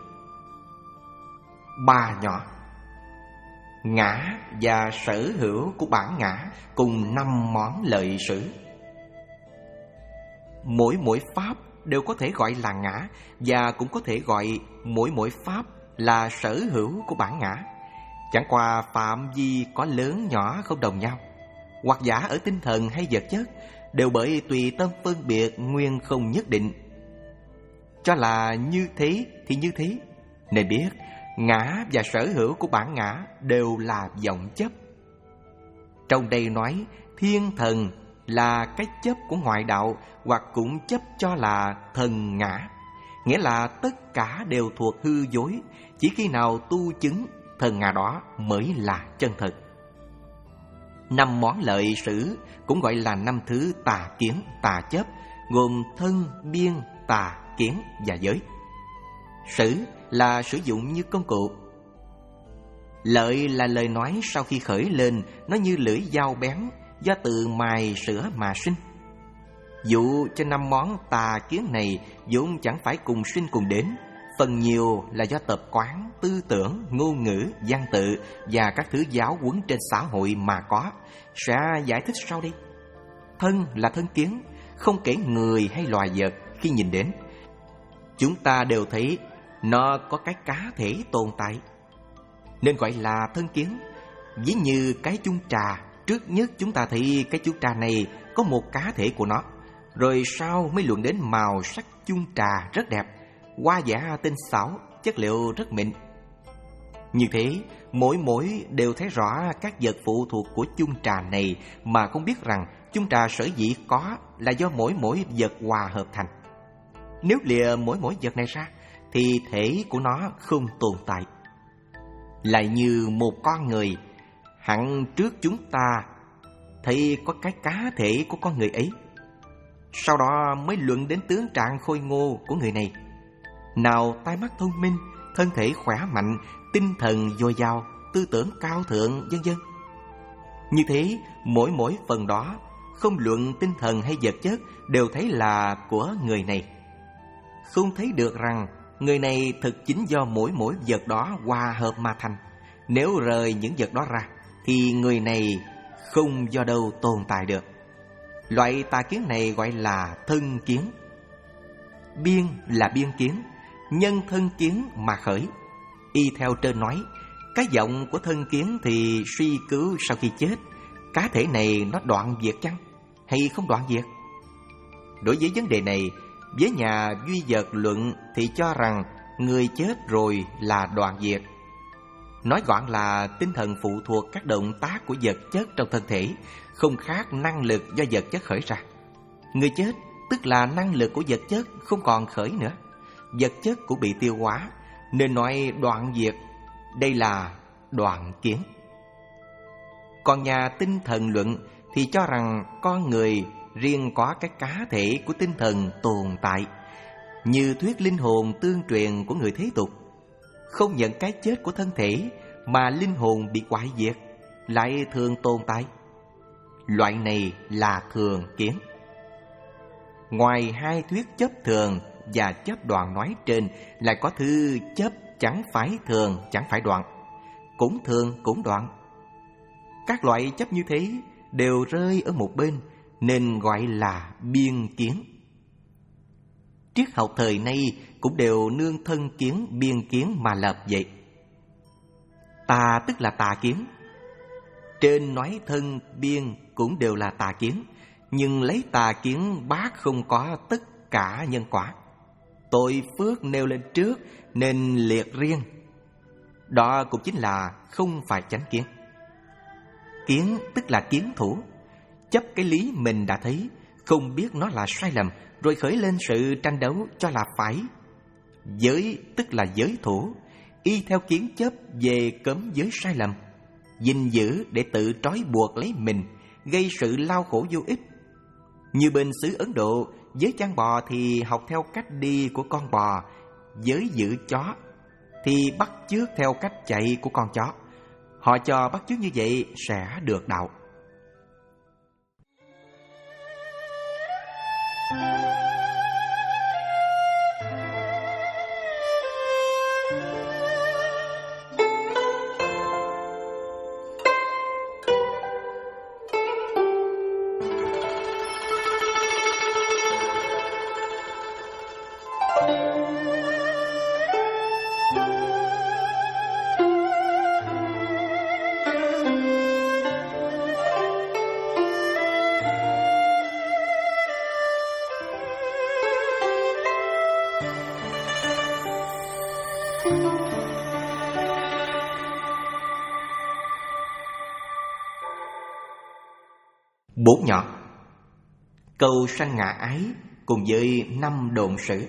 Ba nhỏ, ngã và sở hữu của bản ngã cùng năm món lợi sử. Mỗi mỗi pháp đều có thể gọi là ngã, và cũng có thể gọi mỗi mỗi pháp là sở hữu của bản ngã. Chẳng qua phạm vi có lớn nhỏ không đồng nhau, hoặc giả ở tinh thần hay vật chất, đều bởi tùy tâm phân biệt nguyên không nhất định. Cho là như thế thì như thế, nên biết ngã và sở hữu của bản ngã đều là vọng chấp. Trong đây nói thiên thần là cái chấp của ngoại đạo, hoặc cũng chấp cho là thần ngã, nghĩa là tất cả đều thuộc hư dối, chỉ khi nào tu chứng thần ngã đó mới là chân thực. Năm món lợi sử cũng gọi là năm thứ tà kiến, tà chấp, gồm thân, biên, tà, kiến và giới. Sử là sử dụng như công cụ. Lợi là lời nói sau khi khởi lên, nó như lưỡi dao bén, do từ mài sữa mà sinh. Dụ cho năm món tà kiến này vốn chẳng phải cùng sinh cùng đến, phần nhiều là do tập quán, tư tưởng, ngôn ngữ, văn tự và các thứ giáo huấn trên xã hội mà có. Sẽ giải thích sau đây. Thân là thân kiến, không kể người hay loài vật khi nhìn đến. Chúng ta đều thấy nó có cái cá thể tồn tại, nên gọi là thân kiến. Ví như cái chung trà, trước nhất chúng ta thấy cái chung trà này có một cá thể của nó, rồi sau mới luận đến màu sắc chung trà rất đẹp, hoa giả tinh xảo, chất liệu rất mịn. Như thế, mỗi mỗi đều thấy rõ các vật phụ thuộc của chung trà này mà không biết rằng chung trà sở dĩ có là do mỗi mỗi vật hòa hợp thành. Nếu lìa mỗi mỗi vật này ra thì thể của nó không tồn tại. Lại như một con người, hẳn trước chúng ta thấy có cái cá thể của con người ấy, sau đó mới luận đến tướng trạng khôi ngô của người này. Nào tai mắt thông minh, thân thể khỏe mạnh, tinh thần dồi dào, tư tưởng cao thượng, vân vân. Như thế, mỗi mỗi phần đó, không luận tinh thần hay vật chất, đều thấy là của người này. Không thấy được rằng người này thực chính do mỗi mỗi vật đó hòa hợp mà thành. Nếu rời những vật đó ra thì người này không do đâu tồn tại được. Loại tà kiến này gọi là thân kiến. Biên là biên kiến, nhân thân kiến mà khởi. Y theo trên nói, cái vọng của thân kiến thì suy cứu sau khi chết, cá thể này nó đoạn diệt chăng hay không đoạn diệt? Đối với vấn đề này, với nhà duy vật luận thì cho rằng người chết rồi là đoạn diệt. Nói gọn là tinh thần phụ thuộc các động tác của vật chất trong thân thể, không khác năng lực do vật chất khởi ra. Người chết tức là năng lực của vật chất không còn khởi nữa, vật chất cũng bị tiêu hóa, nên nói đoạn diệt, đây là đoạn kiến. Còn nhà tinh thần luận thì cho rằng con người riêng có cái cá thể của tinh thần tồn tại, như thuyết linh hồn tương truyền của người thế tục, không nhận cái chết của thân thể mà linh hồn bị hoại diệt, lại thường tồn tại. Loại này là thường kiến. Ngoài hai thuyết chấp thường và chấp đoạn nói trên, lại có thứ chấp chẳng phải thường chẳng phải đoạn, cũng thường cũng đoạn. Các loại chấp như thế đều rơi ở một bên, nên gọi là biên kiến. Triết học thời nay cũng đều nương thân kiến biên kiến mà lập vậy. Tà tức là tà kiến. Trên nói thân biên cũng đều là tà kiến, nhưng lấy tà kiến bác không có tất cả nhân quả. Tội phước nêu lên trước nên liệt riêng. Đó cũng chính là không phải chánh kiến. Kiến tức là kiến thủ, chấp cái lý mình đã thấy, không biết nó là sai lầm, rồi khởi lên sự tranh đấu cho là phải. Giới tức là giới thủ, y theo kiến chấp về cấm giới sai lầm, gìn giữ để tự trói buộc lấy mình, gây sự lao khổ vô ích. Như bên xứ Ấn Độ, giới chăn bò thì học theo cách đi của con bò, giới giữ chó thì bắt chước theo cách chạy của con chó. Họ cho bắt chước như vậy sẽ được đạo. Bốn nhỏ. Câu sanh ngã ái cùng với năm độn sử.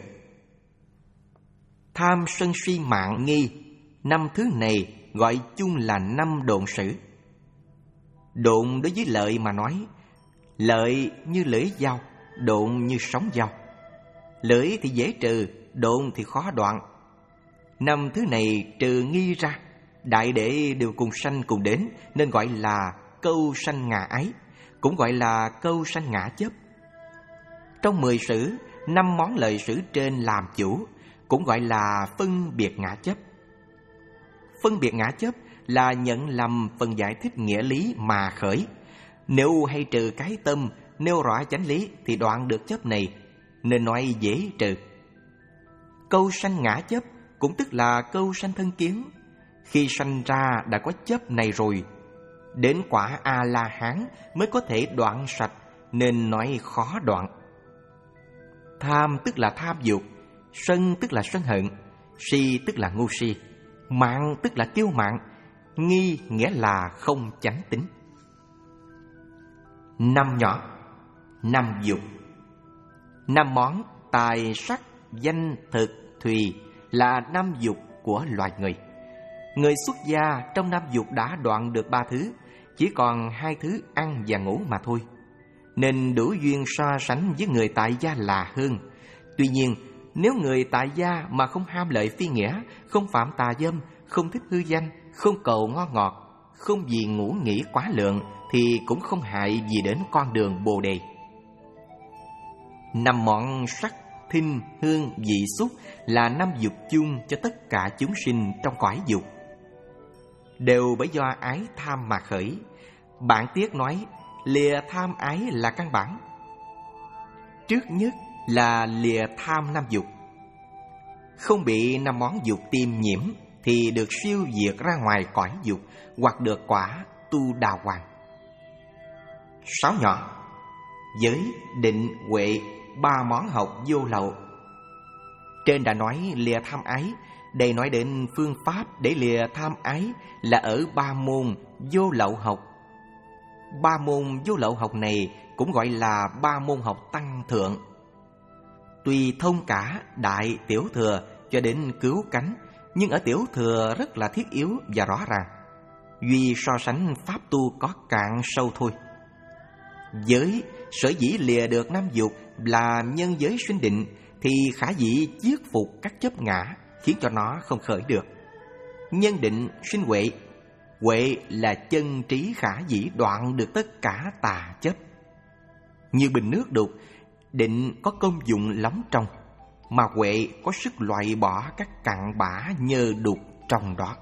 Tham sân si mạng nghi, năm thứ này gọi chung là năm độn sử. Độn đối với lợi mà nói, lợi như lưỡi dao, độn như sóng dao. Lưỡi thì dễ trừ, độn thì khó đoạn. Năm thứ này trừ nghi ra, đại để đều cùng sanh cùng đến, nên gọi là câu sanh ngã ái, cũng gọi là câu sanh ngã chấp. Trong mười sử, năm món lợi sử trên làm chủ, cũng gọi là phân biệt ngã chấp. Phân biệt ngã chấp là nhận lầm phần giải thích nghĩa lý mà khởi. Nếu hay trừ cái tâm, nêu rõ chánh lý thì đoạn được chấp này, nên nói dễ trừ. Câu sanh ngã chấp cũng tức là câu sanh thân kiến. Khi sanh ra đã có chấp này rồi, Đến quả A-la-hán mới có thể đoạn sạch, nên nói khó đoạn. Tham tức là tham dục, sân tức là sân hận, si tức là ngu si, mạn tức là kiêu mạn, nghi nghĩa là không chánh tín. Năm nhỏ, năm dục. Năm món tài sắc danh thực thùy là năm dục của loài người. Người xuất gia trong năm dục đã đoạn được ba thứ, chỉ còn hai thứ ăn và ngủ mà thôi, nên đủ duyên so sánh với người tại gia là hơn. Tuy nhiên, nếu người tại gia mà không ham lợi phi nghĩa, không phạm tà dâm, không thích hư danh, không cầu ngon ngọt, không vì ngủ nghỉ quá lượng, thì cũng không hại gì đến con đường Bồ Đề. Năm món sắc, thinh, hương, vị, xúc là năm dục chung cho tất cả chúng sinh trong cõi dục, đều bởi do ái tham mà khởi. Bản Tiết nói lìa tham ái là căn bản. Trước nhất là lìa tham năm dục. Không bị năm món dục tiêm nhiễm thì được siêu diệt ra ngoài cõi dục, hoặc được quả tu đà hoàng. Sáu nhỏ, giới, định, huệ, ba món học vô lậu. Trên đã nói lìa tham ái, đây nói đến phương pháp để lìa tham ái là ở ba môn vô lậu học. Ba môn vô lậu học này cũng gọi là ba môn học tăng thượng. Tuy thông cả đại tiểu thừa cho đến cứu cánh, nhưng ở tiểu thừa rất là thiết yếu và rõ ràng, duy so sánh pháp tu có cạn sâu thôi. Giới sở dĩ lìa được năm dục là nhân giới sinh định, thì khả dĩ chiết phục các chấp ngã, khiến cho nó không khởi được. Nhân định sinh huệ, huệ là chân trí khả dĩ đoạn được tất cả tà chấp. Như bình nước đục, định có công dụng lắm trong, mà huệ có sức loại bỏ các cặn bã nhơ đục trong đó.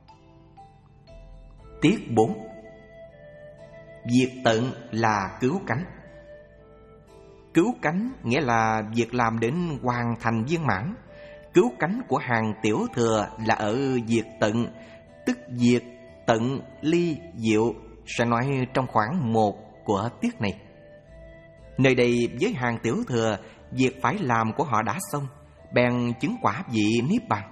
Tiết bốn. Diệt tận là cứu cánh. Cứu cánh nghĩa là việc làm đến hoàn thành viên mãn. Cứu cánh của hàng tiểu thừa là ở diệt tận, tức diệt tận ly diệu, sẽ nói trong khoảng một của tiết này. Nơi đây với hàng tiểu thừa, việc phải làm của họ đã xong, bèn chứng quả vị niết bàn.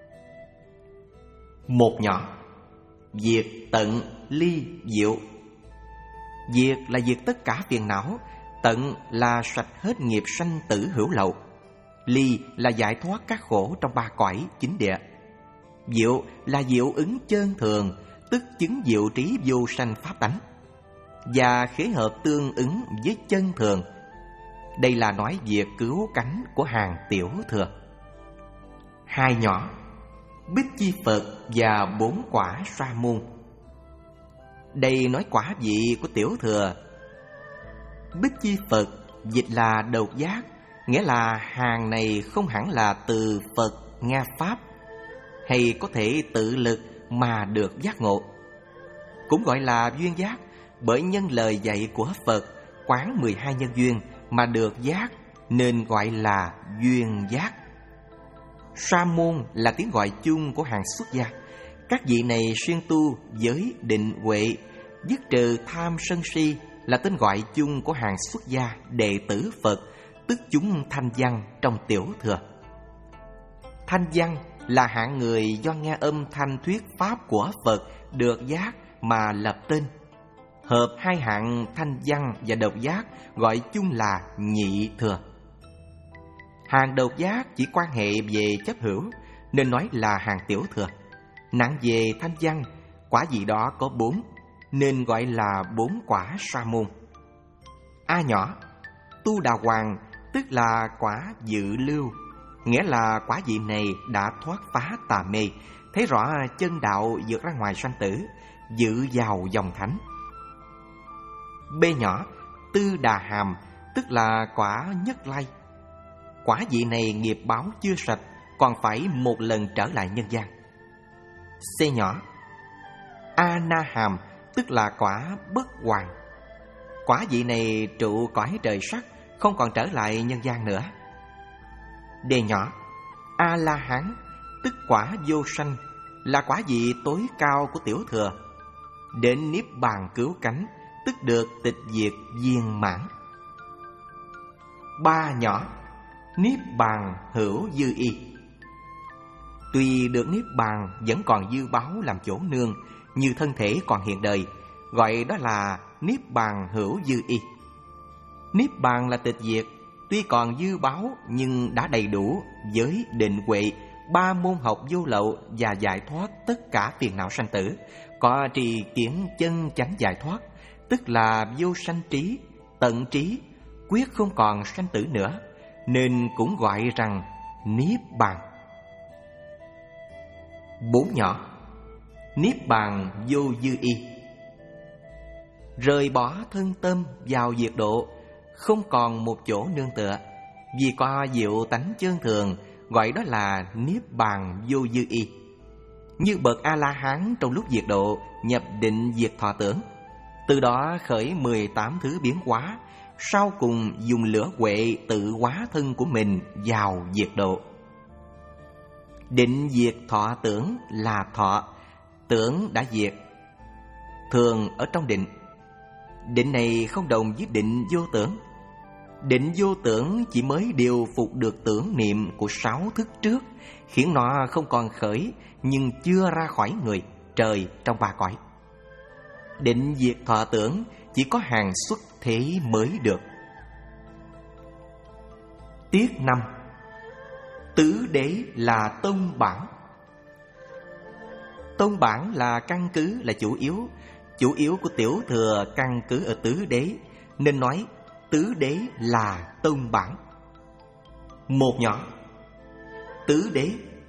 Một nhỏ, diệt tận ly diệu. Diệt là diệt tất cả phiền não, tận là sạch hết nghiệp sanh tử hữu lậu, ly là giải thoát các khổ trong ba cõi chính địa, diệu là diệu ứng chân thường, tức chứng diệu trí vô sanh pháp tánh, và khế hợp tương ứng với chân thường. Đây là nói việc cứu cánh của hàng tiểu thừa. Hai nhỏ, Bích Chi Phật và bốn quả sa môn. Đây nói quả vị của tiểu thừa. Bích Chi Phật dịch là độc giác, nghĩa là hàng này không hẳn là từ Phật nghe pháp, hay có thể tự lực mà được giác ngộ. Cũng gọi là duyên giác, bởi nhân lời dạy của Phật quán mười hai nhân duyên mà được giác, nên gọi là duyên giác. Sa môn là tiếng gọi chung của hàng xuất gia. Các vị này siêng tu giới định huệ, dứt trừ tham sân si, là tên gọi chung của hàng xuất gia đệ tử Phật, tức chúng thanh văn trong tiểu thừa. Thanh văn là hạng người do nghe âm thanh thuyết pháp của Phật được giác mà lập tên. Hợp hai hạng thanh văn và độc giác gọi chung là nhị thừa. Hàng độc giác chỉ quan hệ về chấp hữu, nên nói là hàng tiểu thừa. Nặng về thanh văn, quả vị đó có bốn, nên gọi là bốn quả sa môn. A nhỏ, tu đà hoàng, tức là quả dự lưu, nghĩa là quả vị này đã thoát phá tà mê, thấy rõ chân đạo vượt ra ngoài sanh tử, dự vào dòng thánh. B nhỏ, tư đà hàm, tức là quả nhất lai. Quả vị này nghiệp báo chưa sạch, còn phải một lần trở lại nhân gian. C nhỏ, a na hàm, tức là quả bất hoàn. Quả vị này trụ cõi trời sắc, không còn trở lại nhân gian nữa. D nhỏ, a la hán, tức quả vô sanh, là quả vị tối cao của tiểu thừa. đến niết bàn cứu cánh, tức được tịch diệt viên mãn. Ba nhỏ, niết bàn hữu dư y. Tuy được niết bàn vẫn còn dư báu làm chỗ nương, như thân thể còn hiện đời, gọi đó là niết bàn hữu dư y. Niết bàn là tịch diệt, tuy còn dư báu nhưng đã đầy đủ với định huệ, ba môn học vô lậu và giải thoát tất cả phiền não sanh tử, có trì kiến chân chánh giải thoát, tức là vô sanh trí, tận trí, quyết không còn sanh tử nữa, nên cũng gọi rằng niết bàn. Bốn nhỏ, niết bàn vô dư y. Rời bỏ thân tâm vào diệt độ, không còn một chỗ nương tựa, vì có diệu tánh chân thường, gọi đó là niết bàn vô dư y. Như bậc A-la-hán trong lúc diệt độ nhập định diệt thọ tưởng, từ đó khởi mười tám thứ biến hóa, sau cùng dùng lửa huệ tự hóa thân của mình vào diệt độ. Định diệt thọ tưởng là thọ, tưởng đã diệt, thường ở trong định. Định này không đồng với định vô tưởng. Định vô tưởng chỉ mới điều phục được tưởng niệm của sáu thức trước, khiến nó không còn khởi nhưng chưa ra khỏi người, trời trong ba cõi. Định diệt thọ tưởng chỉ có hàng xuất thế mới được. Tiết năm, tứ đế là tông bản. Tông bản là căn cứ, là chủ yếu. Chủ yếu của tiểu thừa căn cứ ở tứ đế, nên nói tứ đế là tông bản. Một nhỏ, tứ đế.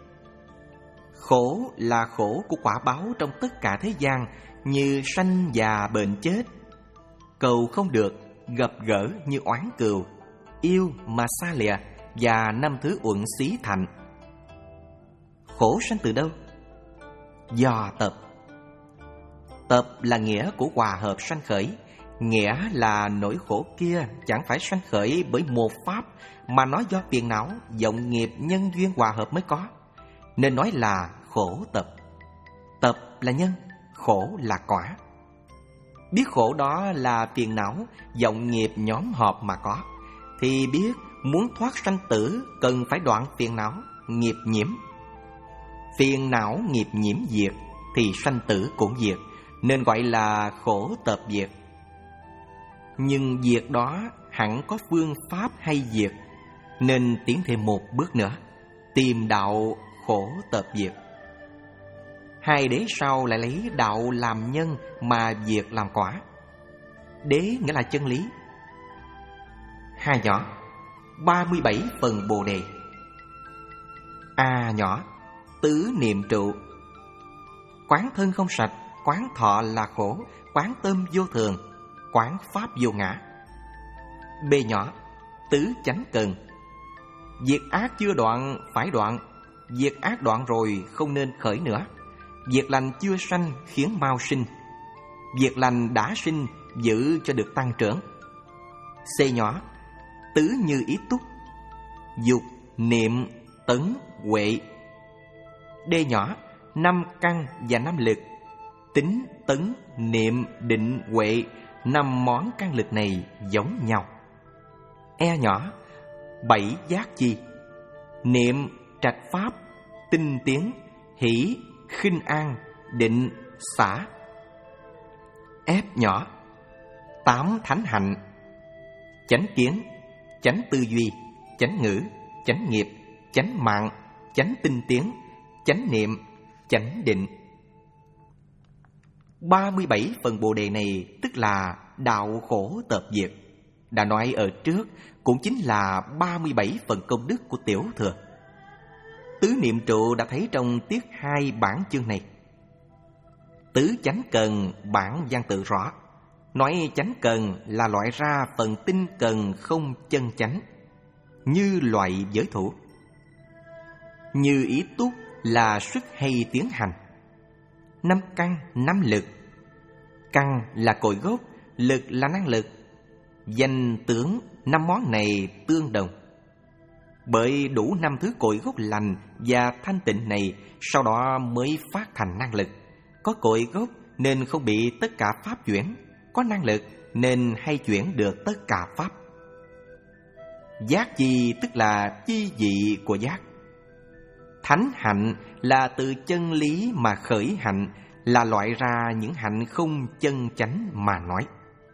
Khổ là khổ của quả báo trong tất cả thế gian, như sanh già bệnh chết, cầu không được, gặp gỡ như oán cừu, yêu mà xa lìa, và năm thứ uẩn xí thành. Khổ sanh từ đâu? Do tập. Tập là nghĩa của hòa hợp sanh khởi, nghĩa là nỗi khổ kia chẳng phải sanh khởi bởi một pháp, mà nó do phiền não, vọng nghiệp, nhân duyên hòa hợp mới có, nên nói là khổ tập. Tập là nhân, khổ là quả. Biết khổ đó là phiền não, vọng nghiệp nhóm họp mà có, thì biết muốn thoát sanh tử cần phải đoạn phiền não, nghiệp nhiễm. Phiền não nghiệp nhiễm diệt thì sanh tử cũng diệt, nên gọi là khổ tập diệt. Nhưng diệt đó hẳn có phương pháp hay diệt, nên tiến thêm một bước nữa, tìm đạo khổ tập diệt. Hai đế sau lại lấy đạo làm nhân mà diệt làm quả. Đế nghĩa là chân lý. Hai nhỏ, ba mươi bảy phần Bồ Đề. A nhỏ, tứ niệm trụ. Quán thân không sạch, quán thọ là khổ, quán tâm vô thường, quán pháp vô ngã. B nhỏ, tứ chánh cần. Việc ác chưa đoạn phải đoạn, việc ác đoạn rồi không nên khởi nữa. Việc lành chưa sanh khiến mau sinh, việc lành đã sinh giữ cho được tăng trưởng. C nhỏ, tứ như ý túc. Dục, niệm, tấn, huệ. D nhỏ, năm căn và năm lực. Tính, tấn, niệm, định, huệ, năm món căn lực này giống nhau. E nhỏ, bảy giác chi. Niệm, trạch pháp, tinh tiến, hỷ, khinh an, định, xả. F nhỏ, tám thánh hạnh. Chánh kiến, chánh tư duy, chánh ngữ, chánh nghiệp, chánh mạng, chánh tinh tiến, chánh niệm, chánh định. ba mươi bảy phần Bồ Đề này tức là đạo khổ tập diệt. Đã nói ở trước, cũng chính là ba mươi bảy phần công đức của tiểu thừa. Tứ niệm trụ đã thấy trong tiết hai bản chương này. Tứ chánh cần bản văn tự rõ, nói chánh cần là loại ra phần tinh cần không chân chánh, như loại giới thủ. Như ý túc là sức hay tiến hành. Năm căn, năm lực. Căn là cội gốc, lực là năng lực. Danh tướng năm món này tương đồng. Bởi đủ năm thứ cội gốc lành và thanh tịnh này, sau đó mới phát thành năng lực. Có cội gốc nên không bị tất cả pháp chuyển, có năng lực nên hay chuyển được tất cả pháp. Giác chi tức là chi dị của giác. Thánh hạnh là từ chân lý mà khởi hạnh, là loại ra những hạnh không chân chánh mà nói.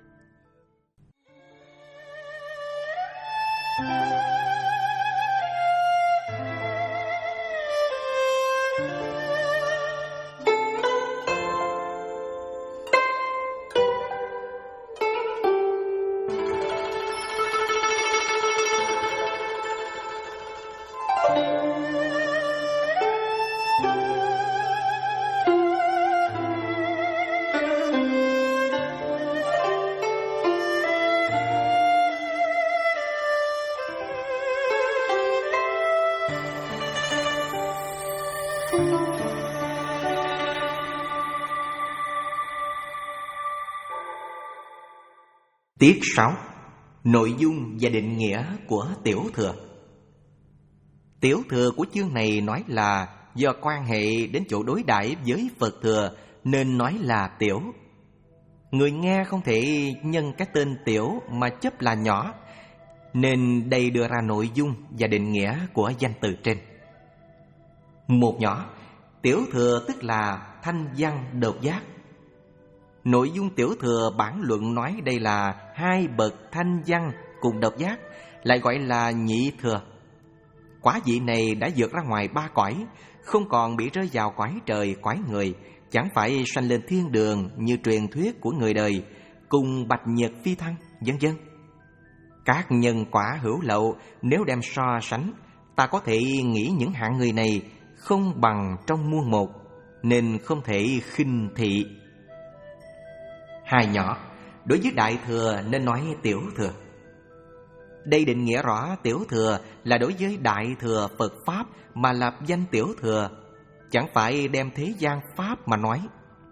Tiết sáu. Nội dung và định nghĩa của tiểu thừa. Tiểu thừa của chương này nói là do quan hệ đến chỗ đối đãi với Phật thừa nên nói là tiểu. Người nghe không thể nhân cái tên tiểu mà chấp là nhỏ, nên đây đưa ra nội dung và định nghĩa của danh từ trên. Một nhỏ, tiểu thừa tức là thanh văn độc giác. Nội dung tiểu thừa bản luận nói đây là hai bậc thanh văn cùng độc giác, lại gọi là nhị thừa. Quả vị này đã vượt ra ngoài ba cõi, không còn bị rơi vào cõi trời cõi người, chẳng phải sanh lên thiên đường như truyền thuyết của người đời, cùng bạch nhật phi thăng, vân vân. Các nhân quả hữu lậu nếu đem so sánh, ta có thể nghĩ những hạng người này không bằng trong muôn một, nên không thể khinh thị. Hai nhỏ, đối với đại thừa nên nói tiểu thừa. Đây định nghĩa rõ tiểu thừa là đối với đại thừa Phật Pháp mà lập danh tiểu thừa, chẳng phải đem thế gian Pháp mà nói.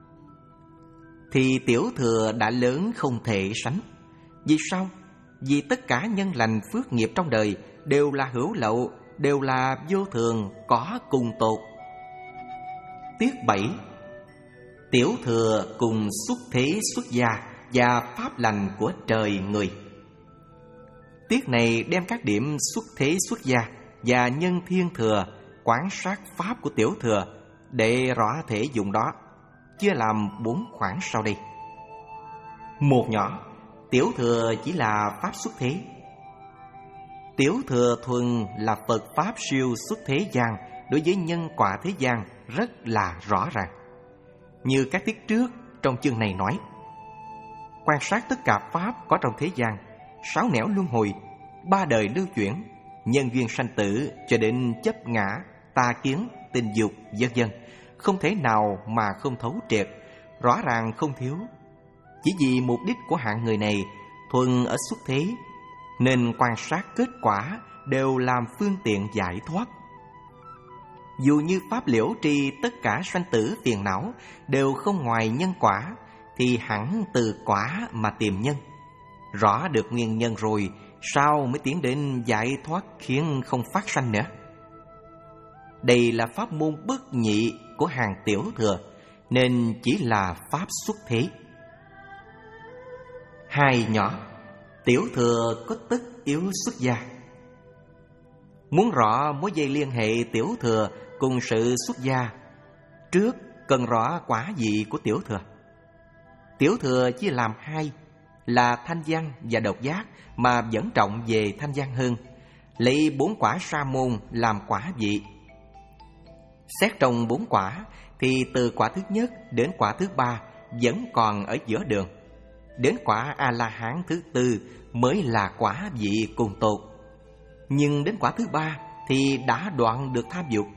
Thì tiểu thừa đã lớn không thể sánh. Vì sao? Vì tất cả nhân lành phước nghiệp trong đời đều là hữu lậu, đều là vô thường, có cùng tột. Tiết bảy. Tiểu thừa cùng xuất thế xuất gia và pháp lành của trời người. Tiết này đem các điểm xuất thế xuất gia và nhân thiên thừa quán sát pháp của tiểu thừa để rõ thể dụng đó, chia làm bốn khoản sau đây. Một nhỏ, tiểu thừa chỉ là pháp xuất thế. Tiểu thừa thuần là Phật Pháp siêu xuất thế gian, đối với nhân quả thế gian rất là rõ ràng. Như các tiết trước trong chương này nói, quan sát tất cả Pháp có trong thế gian, sáu nẻo luân hồi, ba đời lưu chuyển, nhân duyên sanh tử cho đến chấp ngã, tà kiến, tình dục, vân vân, không thể nào mà không thấu triệt, rõ ràng không thiếu. Chỉ vì mục đích của hạng người này thuần ở xuất thế, nên quan sát kết quả đều làm phương tiện giải thoát. Dù như pháp liễu tri tất cả sanh tử phiền não đều không ngoài nhân quả, thì hẳn từ quả mà tìm nhân. Rõ được nguyên nhân rồi, sao mới tiến đến giải thoát khiến không phát sanh nữa. Đây là pháp môn bất nhị của hàng tiểu thừa, nên chỉ là pháp xuất thế. Hai nhỏ, tiểu thừa có tất yếu xuất gia. Muốn rõ mối dây liên hệ tiểu thừa cùng sự xuất gia, trước cần rõ quả vị của tiểu thừa. Tiểu thừa chia làm hai, là thanh văn và độc giác, mà vẫn trọng về thanh văn hơn, lấy bốn quả sa môn làm quả vị. Xét trong bốn quả thì từ quả thứ nhất đến quả thứ ba vẫn còn ở giữa đường, đến quả A-la-hán thứ tư mới là quả vị cùng tột. Nhưng đến quả thứ ba thì đã đoạn được tham dục.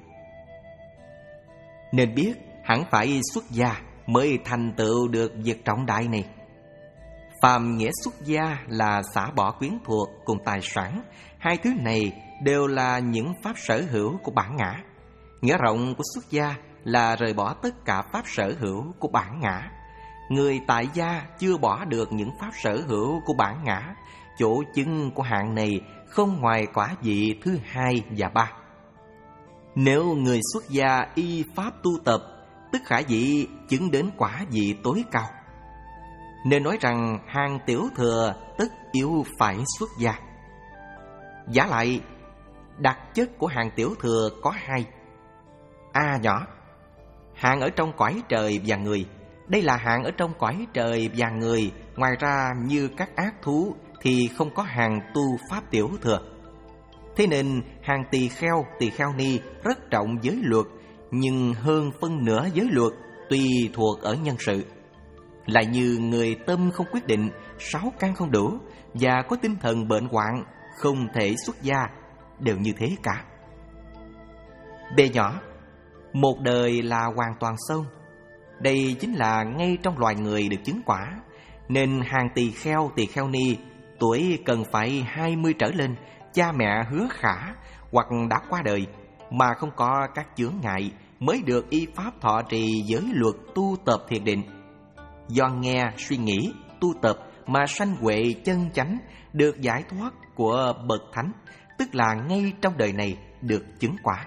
Nên biết hẳn phải xuất gia mới thành tựu được việc trọng đại này. Phàm nghĩa xuất gia là xả bỏ quyến thuộc cùng tài sản, hai thứ này đều là những pháp sở hữu của bản ngã. Nghĩa rộng của xuất gia là rời bỏ tất cả pháp sở hữu của bản ngã. Người tại gia chưa bỏ được những pháp sở hữu của bản ngã, chỗ chứng của hạng này không ngoài quả vị thứ hai và ba. Nếu người xuất gia y pháp tu tập tức khả dĩ chứng đến quả vị tối cao. Nên nói rằng hàng tiểu thừa tất yếu phải xuất gia. Giả lại, đặc chất của hàng tiểu thừa có hai. A nhỏ, hạng ở trong cõi trời và người. Đây là hạng ở trong cõi trời và người. Ngoài ra như các ác thú thì không có hàng tu pháp tiểu thừa. Thế nên hàng tỳ kheo, tỳ kheo ni rất trọng giới luật, nhưng hơn phân nửa giới luật tùy thuộc ở nhân sự. Lại như người tâm không quyết định, sáu căn không đủ và có tinh thần bệnh hoạn, không thể xuất gia, đều như thế cả. B nhỏ, một đời là hoàn toàn xong. Đây chính là ngay trong loài người được chứng quả. Nên hàng tỳ kheo, tỳ kheo ni tuổi cần phải hai mươi trở lên, cha mẹ hứa khả hoặc đã qua đời mà không có các chướng ngại, mới được y pháp thọ trì giới luật tu tập thiền định. Do nghe, suy nghĩ, tu tập mà sanh huệ chân chánh, được giải thoát của bậc thánh, tức là ngay trong đời này được chứng quả.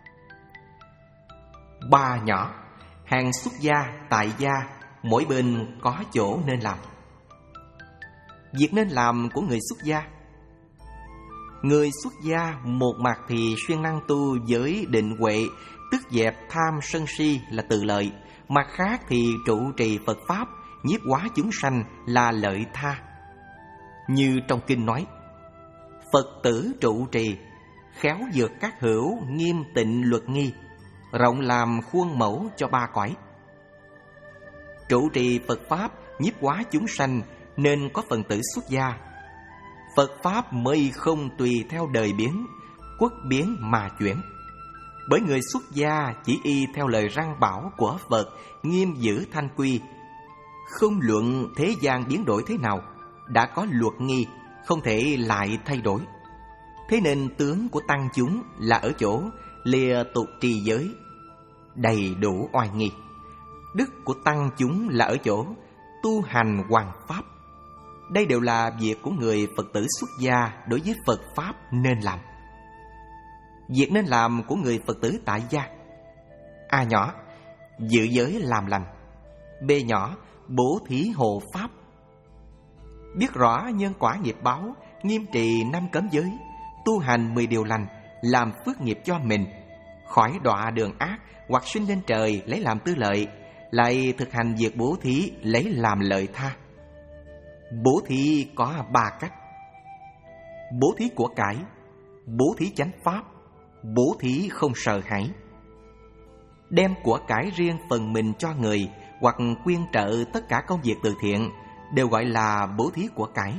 Ba nhỏ, hàng xuất gia, tại gia, mỗi bên có chỗ nên làm. Việc nên làm của người xuất gia. Người xuất gia một mặt thì siêng năng tu giới định huệ, tức dẹp tham sân si là tự lợi. Mặt khác thì trụ trì Phật Pháp, nhiếp hóa chúng sanh là lợi tha. Như trong kinh nói, Phật tử trụ trì, khéo vượt các hữu, nghiêm tịnh luật nghi, rộng làm khuôn mẫu cho ba cõi. Trụ trì Phật Pháp, nhiếp hóa chúng sanh nên có phần tử xuất gia. Phật Pháp mới không tùy theo đời biến, quốc biến mà chuyển. Bởi người xuất gia chỉ y theo lời răn bảo của Phật, nghiêm giữ thanh quy. Không luận thế gian biến đổi thế nào, đã có luật nghi, không thể lại thay đổi. Thế nên tướng của tăng chúng là ở chỗ lìa tục trì giới, đầy đủ oai nghi. Đức của tăng chúng là ở chỗ tu hành hoàn pháp. Đây đều là việc của người Phật tử xuất gia đối với Phật Pháp nên làm. Việc nên làm của người Phật tử tại gia. A nhỏ, giữ giới làm lành. B nhỏ, bố thí hộ pháp. Biết rõ nhân quả nghiệp báo, nghiêm trì năm cấm giới, tu hành mười điều lành, làm phước nghiệp cho mình, khỏi đọa đường ác hoặc sinh lên trời lấy làm tư lợi, lại thực hành việc bố thí lấy làm lợi tha. Bố thí có ba cách: bố thí của cải, bố thí chánh pháp, bố thí không sợ hãi. Đem của cải riêng phần mình cho người hoặc quyên trợ tất cả công việc từ thiện đều gọi là bố thí của cải.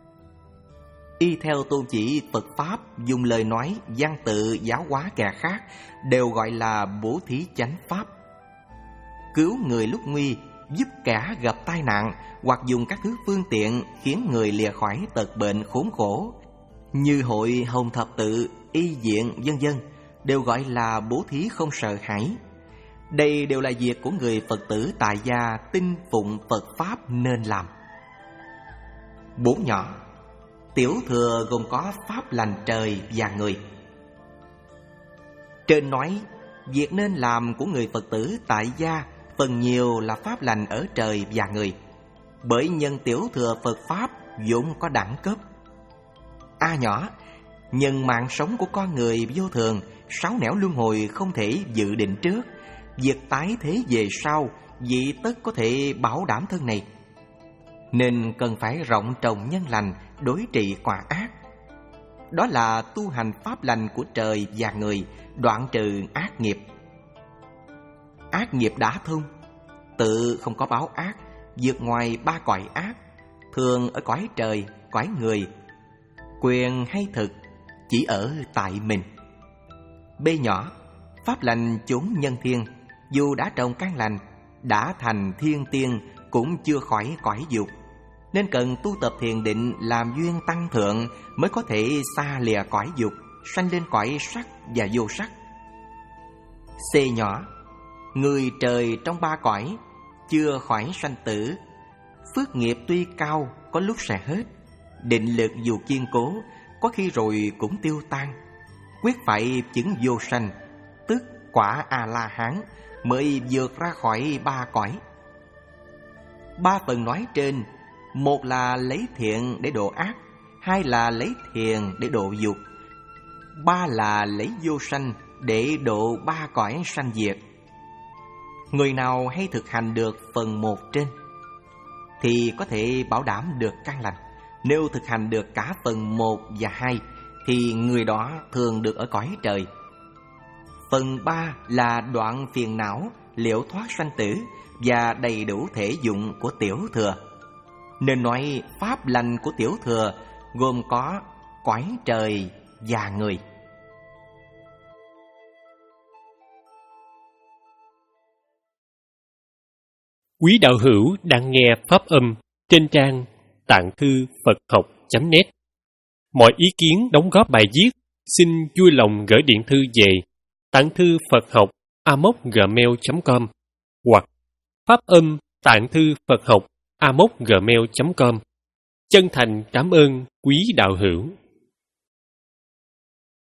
Y theo tôn chỉ Phật Pháp, dùng lời nói, văn tự giáo hóa kẻ khác đều gọi là bố thí chánh pháp. Cứu người lúc nguy, giúp kẻ gặp tai nạn hoặc dùng các thứ phương tiện khiến người lìa khỏi tật bệnh khốn khổ như hội Hồng Thập Tự, y viện vân vân đều gọi là bố thí không sợ hãi. Đây đều là việc của người Phật tử tại gia tin phụng Phật Pháp nên làm. Bốn nhỏ, tiểu thừa gồm có pháp lành trời và người. Trên nói, việc nên làm của người Phật tử tại gia phần nhiều là pháp lành ở trời và người. Bởi nhân tiểu thừa Phật Pháp vốn có đẳng cấp. A nhỏ, nhân mạng sống của con người vô thường, sáu nẻo luân hồi không thể dự định trước. Việc tái thế về sau, vị tất có thể bảo đảm thân này. Nên cần phải rộng trồng nhân lành, đối trị quả ác. Đó là tu hành pháp lành của trời và người, đoạn trừ ác nghiệp. Ác nghiệp đã thông, tự không có báo ác, vượt ngoài ba cõi ác, thường ở cõi trời, cõi người. Quyền hay thực chỉ ở tại mình. B nhỏ, pháp lành chốn nhân thiên, dù đã trồng căn lành, đã thành thiên tiên cũng chưa khỏi cõi dục, nên cần tu tập thiền định làm duyên tăng thượng mới có thể xa lìa cõi dục, sanh lên cõi sắc và vô sắc. C nhỏ, người trời trong ba cõi chưa khỏi sanh tử, phước nghiệp tuy cao có lúc sẽ hết, định lực dù kiên cố có khi rồi cũng tiêu tan, quyết phải chứng vô sanh, tức quả A La Hán mới vượt ra khỏi ba cõi. Ba phần nói trên, một là lấy thiện để độ ác, hai là lấy thiền để độ dục, ba là lấy vô sanh để độ ba cõi sanh diệt. Người nào hay thực hành được phần một trên thì có thể bảo đảm được căn lành. Nếu thực hành được cả phần một và hai thì người đó thường được ở cõi trời. Phần ba là đoạn phiền não, liễu thoát sanh tử và đầy đủ thể dụng của tiểu thừa. Nên nói pháp lành của tiểu thừa gồm có cõi trời và người. Quý đạo hữu đang nghe pháp âm trên trang tạng thư Phật học chấm net. Mọi ý kiến đóng góp bài viết xin vui lòng gửi điện thư về tạng thư Phật học a m o gmail chấm com hoặc pháp âm tạng thư Phật học a m o gmail chấm com. Chân thành cảm ơn quý đạo hữu.